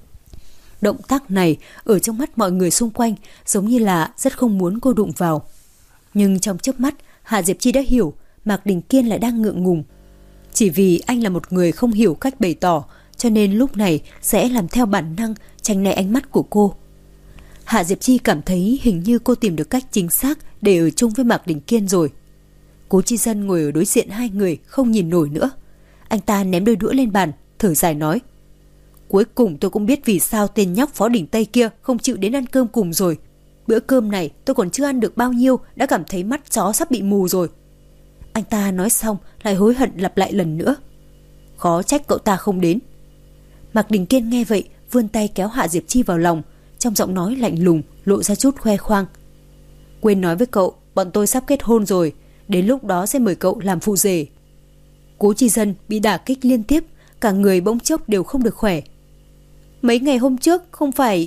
Động tác này ở trong mắt mọi người xung quanh giống như là rất không muốn cô đụng vào. Nhưng trong chớp mắt Hạ Diệp Chi đã hiểu Mạc Đình Kiên lại đang ngượng ngùng. Chỉ vì anh là một người không hiểu cách bày tỏ, cho nên lúc này sẽ làm theo bản năng tránh né ánh mắt của cô. Hạ Diệp Chi cảm thấy hình như cô tìm được cách chính xác để ở chung với Mạc Đình Kiên rồi. Cố Chi Dân ngồi ở đối diện hai người không nhìn nổi nữa. Anh ta ném đôi đũa lên bàn, thở dài nói: cuối cùng tôi cũng biết vì sao tên nhóc Phó Đình Tây kia không chịu đến ăn cơm cùng rồi. Bữa cơm này tôi còn chưa ăn được bao nhiêu đã cảm thấy mắt chó sắp bị mù rồi. Anh ta nói xong lại hối hận lặp lại lần nữa: khó trách cậu ta không đến. Mạc Đình Kiên nghe vậy vươn tay kéo Hạ Diệp Chi vào lòng, trong giọng nói lạnh lùng lộ ra chút khoe khoang: quên nói với cậu, bọn tôi sắp kết hôn rồi, đến lúc đó sẽ mời cậu làm phụ rể. Cố Chi Dân bị đả kích liên tiếp, cả người bỗng chốc đều không được khỏe. Mấy ngày hôm trước không phải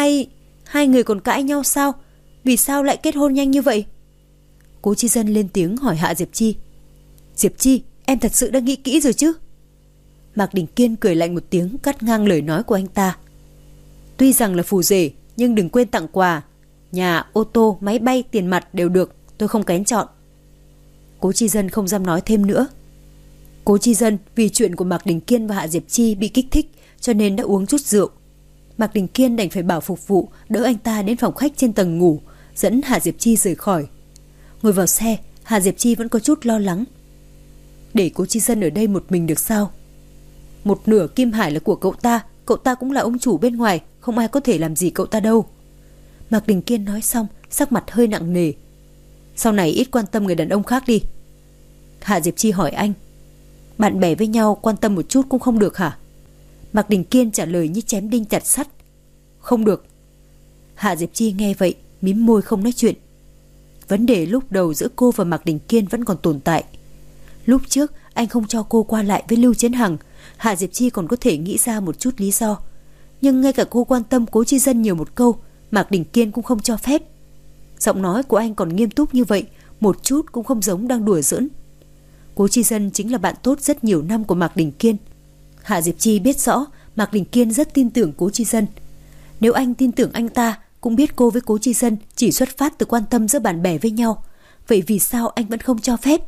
hai người còn cãi nhau sao? Vì sao lại kết hôn nhanh như vậy? Cố Chi Dân lên tiếng hỏi Hạ Diệp Chi. Diệp Chi, em thật sự đã nghĩ kỹ rồi chứ? Mạc Đình Kiên cười lạnh một tiếng, cắt ngang lời nói của anh ta. Tuy rằng là phù rể, nhưng đừng quên tặng quà. Nhà, ô tô, máy bay, tiền mặt đều được, tôi không kén chọn. Cố Chi Dân không dám nói thêm nữa. Cố Chi Dân vì chuyện của Mạc Đình Kiên và Hạ Diệp Chi bị kích thích, cho nên đã uống chút rượu. Mạc Đình Kiên đành phải bảo phục vụ đỡ anh ta đến phòng khách trên tầng ngủ, dẫn Hạ Diệp Chi rời khỏi. Ngồi vào xe, Hạ Diệp Chi vẫn có chút lo lắng. Để Cố Chi Dân ở đây một mình được sao? Một nửa Kim Hải là của cậu ta cũng là ông chủ bên ngoài, không ai có thể làm gì cậu ta đâu. Mạc Đình Kiên nói xong, sắc mặt hơi nặng nề. Sau này ít quan tâm người đàn ông khác đi. Hạ Diệp Chi hỏi anh. Bạn bè với nhau quan tâm một chút cũng không được hả? Mạc Đình Kiên trả lời như chém đinh chặt sắt. Không được. Hạ Diệp Chi nghe vậy, mím môi không nói chuyện. Vấn đề lúc đầu giữa cô và Mạc Đình Kiên vẫn còn tồn tại. Lúc trước anh không cho cô qua lại với Lưu Chiến Hằng, Hạ Diệp Chi còn có thể nghĩ ra một chút lý do. Nhưng ngay cả cô quan tâm Cố Chi Dân nhiều một câu, Mạc Đình Kiên cũng không cho phép. Giọng nói của anh còn nghiêm túc như vậy, một chút cũng không giống đang đùa giỡn. Cố Chi Dân chính là bạn tốt rất nhiều năm của Mạc Đình Kiên. Hạ Diệp Chi biết rõ Mạc Đình Kiên rất tin tưởng Cố Chi Dân. Nếu anh tin tưởng anh ta, cũng biết cô với Cố Chi Dân chỉ xuất phát từ quan tâm giữa bạn bè với nhau, vậy vì sao anh vẫn không cho phép?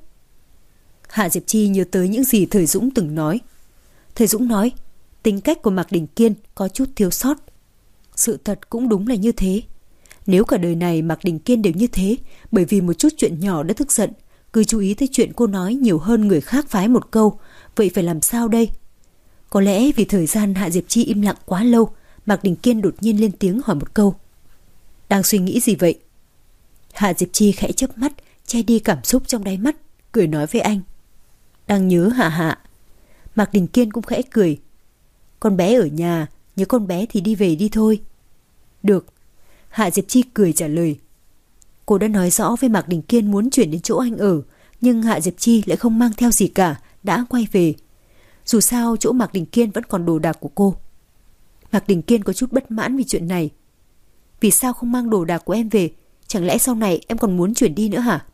Hạ Diệp Chi nhớ tới những gì Thời Dũng từng nói. Thời Dũng nói tính cách của Mạc Đình Kiên có chút thiếu sót. Sự thật cũng đúng là như thế. Nếu cả đời này Mạc Đình Kiên đều như thế, bởi vì một chút chuyện nhỏ đã tức giận, cứ chú ý tới chuyện cô nói nhiều hơn người khác phái một câu, vậy phải làm sao đây? Có lẽ vì thời gian Hạ Diệp Chi im lặng quá lâu, Mạc Đình Kiên đột nhiên lên tiếng hỏi một câu. Đang suy nghĩ gì vậy? Hạ Diệp Chi khẽ chớp mắt, che đi cảm xúc trong đáy mắt, cười nói với anh. Đang nhớ Hạ Hạ. Mạc Đình Kiên cũng khẽ cười. Con bé ở nhà, nhớ con bé thì đi về đi thôi. Được. Hạ Diệp Chi cười trả lời. Cô đã nói rõ với Mạc Đình Kiên muốn chuyển đến chỗ anh ở, nhưng Hạ Diệp Chi lại không mang theo gì cả, đã quay về. Dù sao chỗ Mạc Đình Kiên vẫn còn đồ đạc của cô. Mạc Đình Kiên có chút bất mãn vì chuyện này. Vì sao không mang đồ đạc của em về? Chẳng lẽ sau này em còn muốn chuyển đi nữa hả?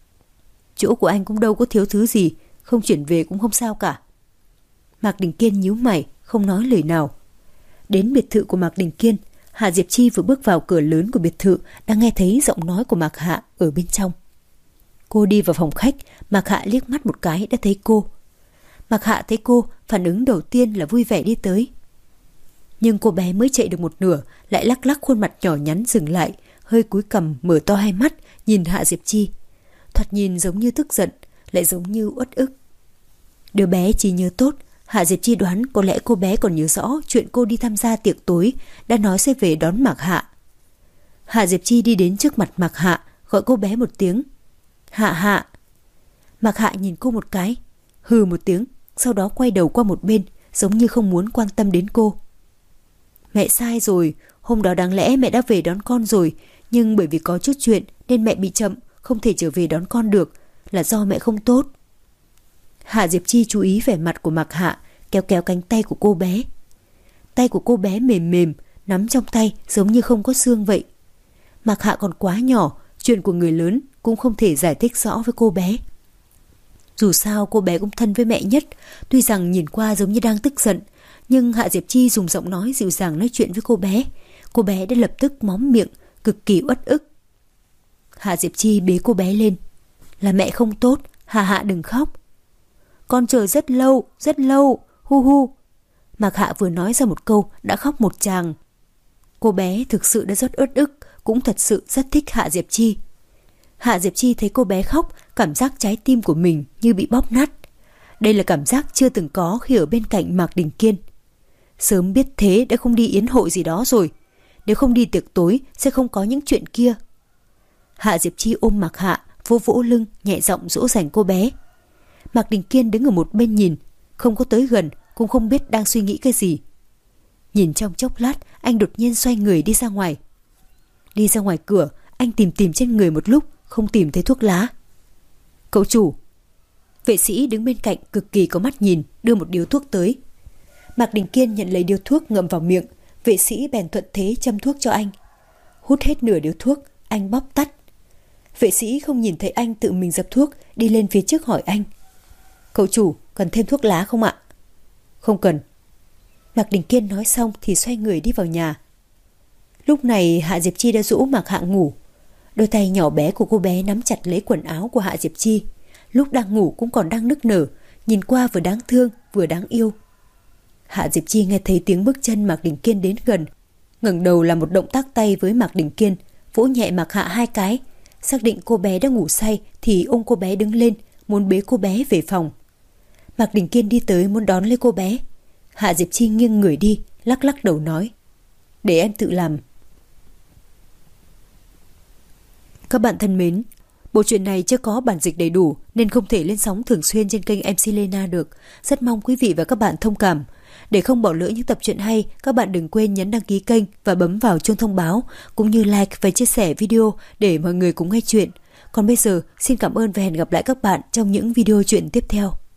Chỗ của anh cũng đâu có thiếu thứ gì, không chuyển về cũng không sao cả. Mạc Đình Kiên nhíu mày, không nói lời nào. Đến biệt thự của Mạc Đình Kiên, Hạ Diệp Chi vừa bước vào cửa lớn của biệt thự đã nghe thấy giọng nói của Mạc Hạ ở bên trong. Cô đi vào phòng khách, Mạc Hạ liếc mắt một cái đã thấy cô. Mạc Hạ thấy cô, phản ứng đầu tiên là vui vẻ đi tới. Nhưng cô bé mới chạy được một nửa, lại lắc lắc khuôn mặt nhỏ nhắn dừng lại, hơi cúi cằm mở to hai mắt, nhìn Hạ Diệp Chi. Thoạt nhìn giống như tức giận, lại giống như uất ức. Đứa bé chỉ nhớ tốt, Hạ Diệp Chi đoán có lẽ cô bé còn nhớ rõ chuyện cô đi tham gia tiệc tối, đã nói sẽ về đón Mạc Hạ. Hạ Diệp Chi đi đến trước mặt Mạc Hạ, gọi cô bé một tiếng. Hạ Hạ. Mạc Hạ nhìn cô một cái, hừ một tiếng, sau đó quay đầu qua một bên, giống như không muốn quan tâm đến cô. Mẹ sai rồi, hôm đó đáng lẽ mẹ đã về đón con rồi, nhưng bởi vì có chút chuyện nên mẹ bị chậm, không thể trở về đón con được, là do mẹ không tốt. Hạ Diệp Chi chú ý vẻ mặt của Mạc Hạ, kéo kéo cánh tay của cô bé. Tay của cô bé mềm mềm, nắm trong tay giống như không có xương vậy. Mạc Hạ còn quá nhỏ, chuyện của người lớn cũng không thể giải thích rõ với cô bé. Dù sao cô bé cũng thân với mẹ nhất, tuy rằng nhìn qua giống như đang tức giận, nhưng Hạ Diệp Chi dùng giọng nói dịu dàng nói chuyện với cô bé đã lập tức móm miệng, cực kỳ uất ức. Hạ Diệp Chi bế cô bé lên. Là mẹ không tốt, Hạ Hạ đừng khóc. Con chờ rất lâu, hu hu. Mạc Hạ vừa nói ra một câu đã khóc một tràng. Cô bé thực sự đã rất uất ức, cũng thật sự rất thích Hạ Diệp Chi. Hạ Diệp Chi thấy cô bé khóc, cảm giác trái tim của mình như bị bóp nát. Đây là cảm giác chưa từng có khi ở bên cạnh Mạc Đình Kiên. Sớm biết thế đã không đi yến hội gì đó rồi. Nếu không đi tiệc tối sẽ không có những chuyện kia. Hạ Diệp Chi ôm Mạc Hạ, vỗ vỗ lưng, nhẹ giọng dỗ dành cô bé. Mạc Đình Kiên đứng ở một bên nhìn, không có tới gần, cũng không biết đang suy nghĩ cái gì. Nhìn trong chốc lát, anh đột nhiên xoay người đi ra ngoài. Đi ra ngoài cửa, anh tìm trên người một lúc, không tìm thấy thuốc lá. Cậu chủ. Vệ sĩ đứng bên cạnh cực kỳ có mắt nhìn, đưa một điếu thuốc tới. Mạc Đình Kiên nhận lấy điếu thuốc ngậm vào miệng, vệ sĩ bèn thuận thế châm thuốc cho anh. Hút hết nửa điếu thuốc, anh bóp tắt. Vệ sĩ không nhìn thấy anh tự mình dập thuốc, đi lên phía trước hỏi anh. Cậu chủ, cần thêm thuốc lá không ạ? Không cần. Mạc Đình Kiên nói xong thì xoay người đi vào nhà. Lúc này Hạ Diệp Chi đã dỗ Mạc Hạ ngủ. Đôi tay nhỏ bé của cô bé nắm chặt lấy quần áo của Hạ Diệp Chi. Lúc đang ngủ cũng còn đang nức nở, nhìn qua vừa đáng thương vừa đáng yêu. Hạ Diệp Chi nghe thấy tiếng bước chân Mạc Đình Kiên đến gần, ngẩng đầu làm một động tác tay với Mạc Đình Kiên, vỗ nhẹ Mạc Hạ hai cái, xác định cô bé đã ngủ say thì ôm cô bé đứng lên, muốn bế cô bé về phòng. Mạc Đình Kiên đi tới muốn đón lấy cô bé. Hạ Diệp Chi nghiêng người đi, lắc lắc đầu nói. Để em tự làm. Các bạn thân mến, bộ truyện này chưa có bản dịch đầy đủ nên không thể lên sóng thường xuyên trên kênh MC Lena được. Rất mong quý vị và các bạn thông cảm. Để không bỏ lỡ những tập truyện hay, các bạn đừng quên nhấn đăng ký kênh và bấm vào chuông thông báo, cũng như like và chia sẻ video để mọi người cùng nghe chuyện. Còn bây giờ, xin cảm ơn và hẹn gặp lại các bạn trong những video truyện tiếp theo.